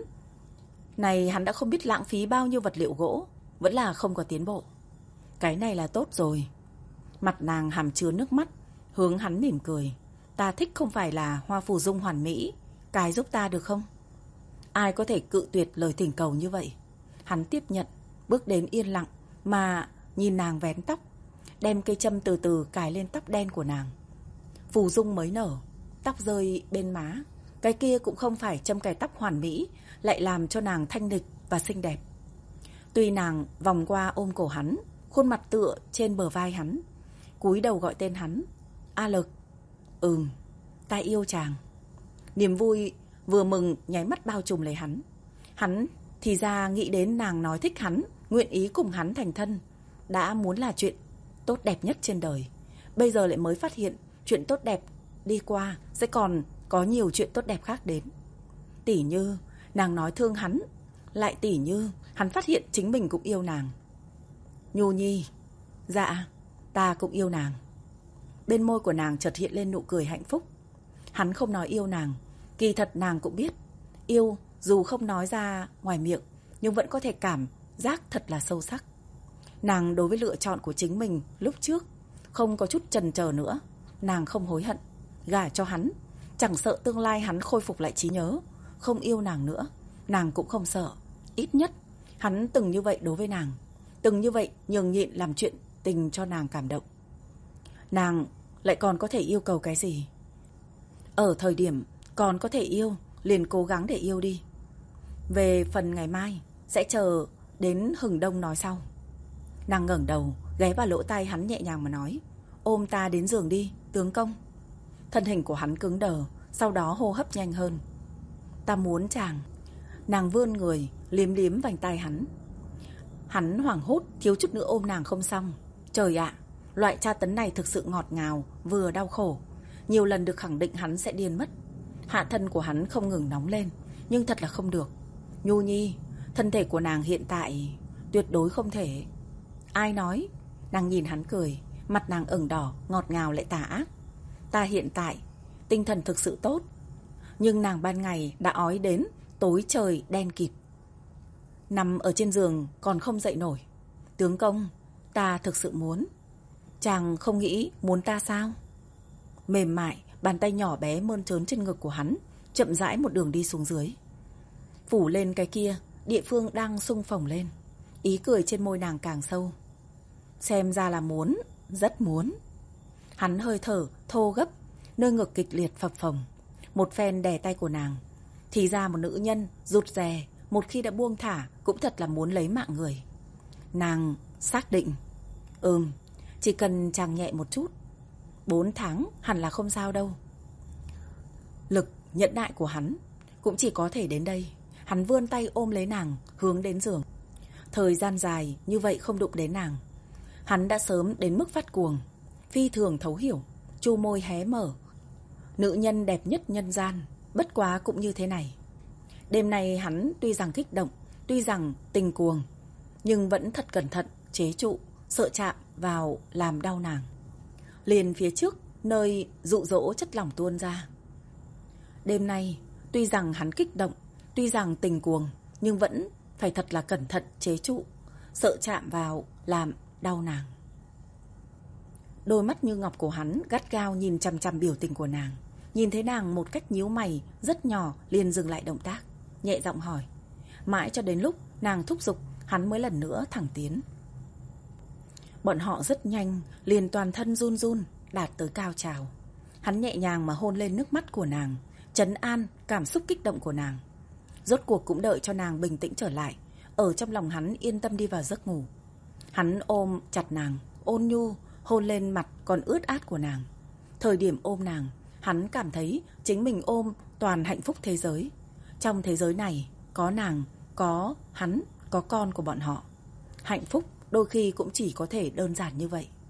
này hắn đã không biết lãng phí bao nhiêu vật liệu gỗ. Vẫn là không có tiến bộ. Cái này là tốt rồi. Mặt nàng hàm chứa nước mắt, hướng hắn mỉm cười. Ta thích không phải là hoa phù dung hoàn mỹ. Cài giúp ta được không? Ai có thể cự tuyệt lời thỉnh cầu như vậy? Hắn tiếp nhận, bước đến yên lặng mà nhìn nàng vén tóc, đem cây châm từ từ cài lên tóc đen của nàng. Phù dung mới nở, tóc rơi bên má. Cái kia cũng không phải châm cài tóc hoàn mỹ, lại làm cho nàng thanh lịch và xinh đẹp. Tuy nàng vòng qua ôm cổ hắn, khuôn mặt tựa trên bờ vai hắn, cúi đầu gọi tên hắn. A Lực. Ừm, ta yêu chàng. Niềm vui vừa mừng nháy mắt bao trùm lấy hắn. Hắn thì ra nghĩ đến nàng nói thích hắn, nguyện ý cùng hắn thành thân, đã muốn là chuyện tốt đẹp nhất trên đời. Bây giờ lại mới phát hiện chuyện tốt đẹp đi qua sẽ còn có nhiều chuyện tốt đẹp khác đến. Tỉ như nàng nói thương hắn, lại tỉ như hắn phát hiện chính mình cũng yêu nàng. Nhu Nhi. Dạ, ta cũng yêu nàng. Bên môi của nàng chợt hiện lên nụ cười hạnh phúc. Hắn không nói yêu nàng, kỳ thật nàng cũng biết. Yêu dù không nói ra ngoài miệng, nhưng vẫn có thể cảm giác thật là sâu sắc. Nàng đối với lựa chọn của chính mình lúc trước không có chút chần chờ nữa. Nàng không hối hận. Gả cho hắn, chẳng sợ tương lai hắn khôi phục lại trí nhớ, không yêu nàng nữa, nàng cũng không sợ. Ít nhất hắn từng như vậy đối với nàng, từng như vậy nhường nhịn làm chuyện tình cho nàng cảm động. Nàng lại còn có thể yêu cầu cái gì? Ở thời điểm còn có thể yêu, liền cố gắng để yêu đi. Về phần ngày mai sẽ chờ đến hừng đông nói sau. Nàng ngẩng đầu, ghé vào lỗ tai hắn nhẹ nhàng mà nói. Ôm ta đến giường đi, tướng công. Thân hình của hắn cứng đờ, sau đó hô hấp nhanh hơn. Ta muốn chàng. Nàng vươn người, liếm liếm vành tai hắn. Hắn hoảng hốt, thiếu chút nữa ôm nàng không xong. Trời ạ, loại tra tấn này thực sự ngọt ngào, vừa đau khổ. Nhiều lần được khẳng định hắn sẽ điên mất. Hạ thân của hắn không ngừng nóng lên, nhưng thật là không được. Nhu Nhi, thân thể của nàng hiện tại tuyệt đối không thể. Ai nói? Nàng nhìn hắn cười, mặt nàng ửng đỏ, ngọt ngào lại tà ác. Ta hiện tại tinh thần thực sự tốt, nhưng nàng ban ngày đã ói đến tối trời đen kịt, nằm ở trên giường còn không dậy nổi. Tướng công, ta thực sự muốn. Chàng không nghĩ muốn ta sao? Mềm mại, bàn tay nhỏ bé mơn trớn trên ngực của hắn, chậm rãi một đường đi xuống dưới, phủ lên cái kia địa phương đang sung phồng lên. Ý cười trên môi nàng càng sâu. Xem ra là muốn, rất muốn. Hắn hơi thở thô gấp, nơi ngực kịch liệt phập phồng. Một phen đè tay của nàng. Thì ra một nữ nhân rụt rè, một khi đã buông thả cũng thật là muốn lấy mạng người. Nàng xác định. Ừm, chỉ cần chàng nhẹ một chút, bốn tháng hẳn là không sao đâu. Lực nhẫn nại của hắn cũng chỉ có thể đến đây. Hắn vươn tay ôm lấy nàng, hướng đến giường. Thời gian dài như vậy không đụng đến nàng, hắn đã sớm đến mức phát cuồng. Phi thường thấu hiểu, chu môi hé mở. Nữ nhân đẹp nhất nhân gian, bất quá cũng như thế này. Đêm nay hắn tuy rằng kích động, tuy rằng tình cuồng, nhưng vẫn thật cẩn thận, chế trụ, sợ chạm vào làm đau nàng. Liền phía trước, nơi dụ dỗ chất lỏng tuôn ra. Đêm nay, tuy rằng hắn kích động, tuy rằng tình cuồng, nhưng vẫn phải thật là cẩn thận, chế trụ, sợ chạm vào làm đau nàng. Đôi mắt như ngọc của hắn gắt gao nhìn chằm chằm biểu tình của nàng. Nhìn thấy nàng một cách nhíu mày rất nhỏ liền dừng lại động tác, nhẹ giọng hỏi. Mãi cho đến lúc nàng thúc giục, hắn mới lần nữa thẳng tiến. Bọn họ rất nhanh, liền toàn thân run run, đạt tới cao trào. Hắn nhẹ nhàng mà hôn lên nước mắt của nàng, trấn an cảm xúc kích động của nàng. Rốt cuộc cũng đợi cho nàng bình tĩnh trở lại, ở trong lòng hắn yên tâm đi vào giấc ngủ. Hắn ôm chặt nàng, ôn nhu, hôn lên mặt còn ướt át của nàng. Thời điểm ôm nàng, hắn cảm thấy chính mình ôm toàn hạnh phúc thế giới. Trong thế giới này, có nàng, có hắn, có con của bọn họ. Hạnh phúc đôi khi cũng chỉ có thể đơn giản như vậy.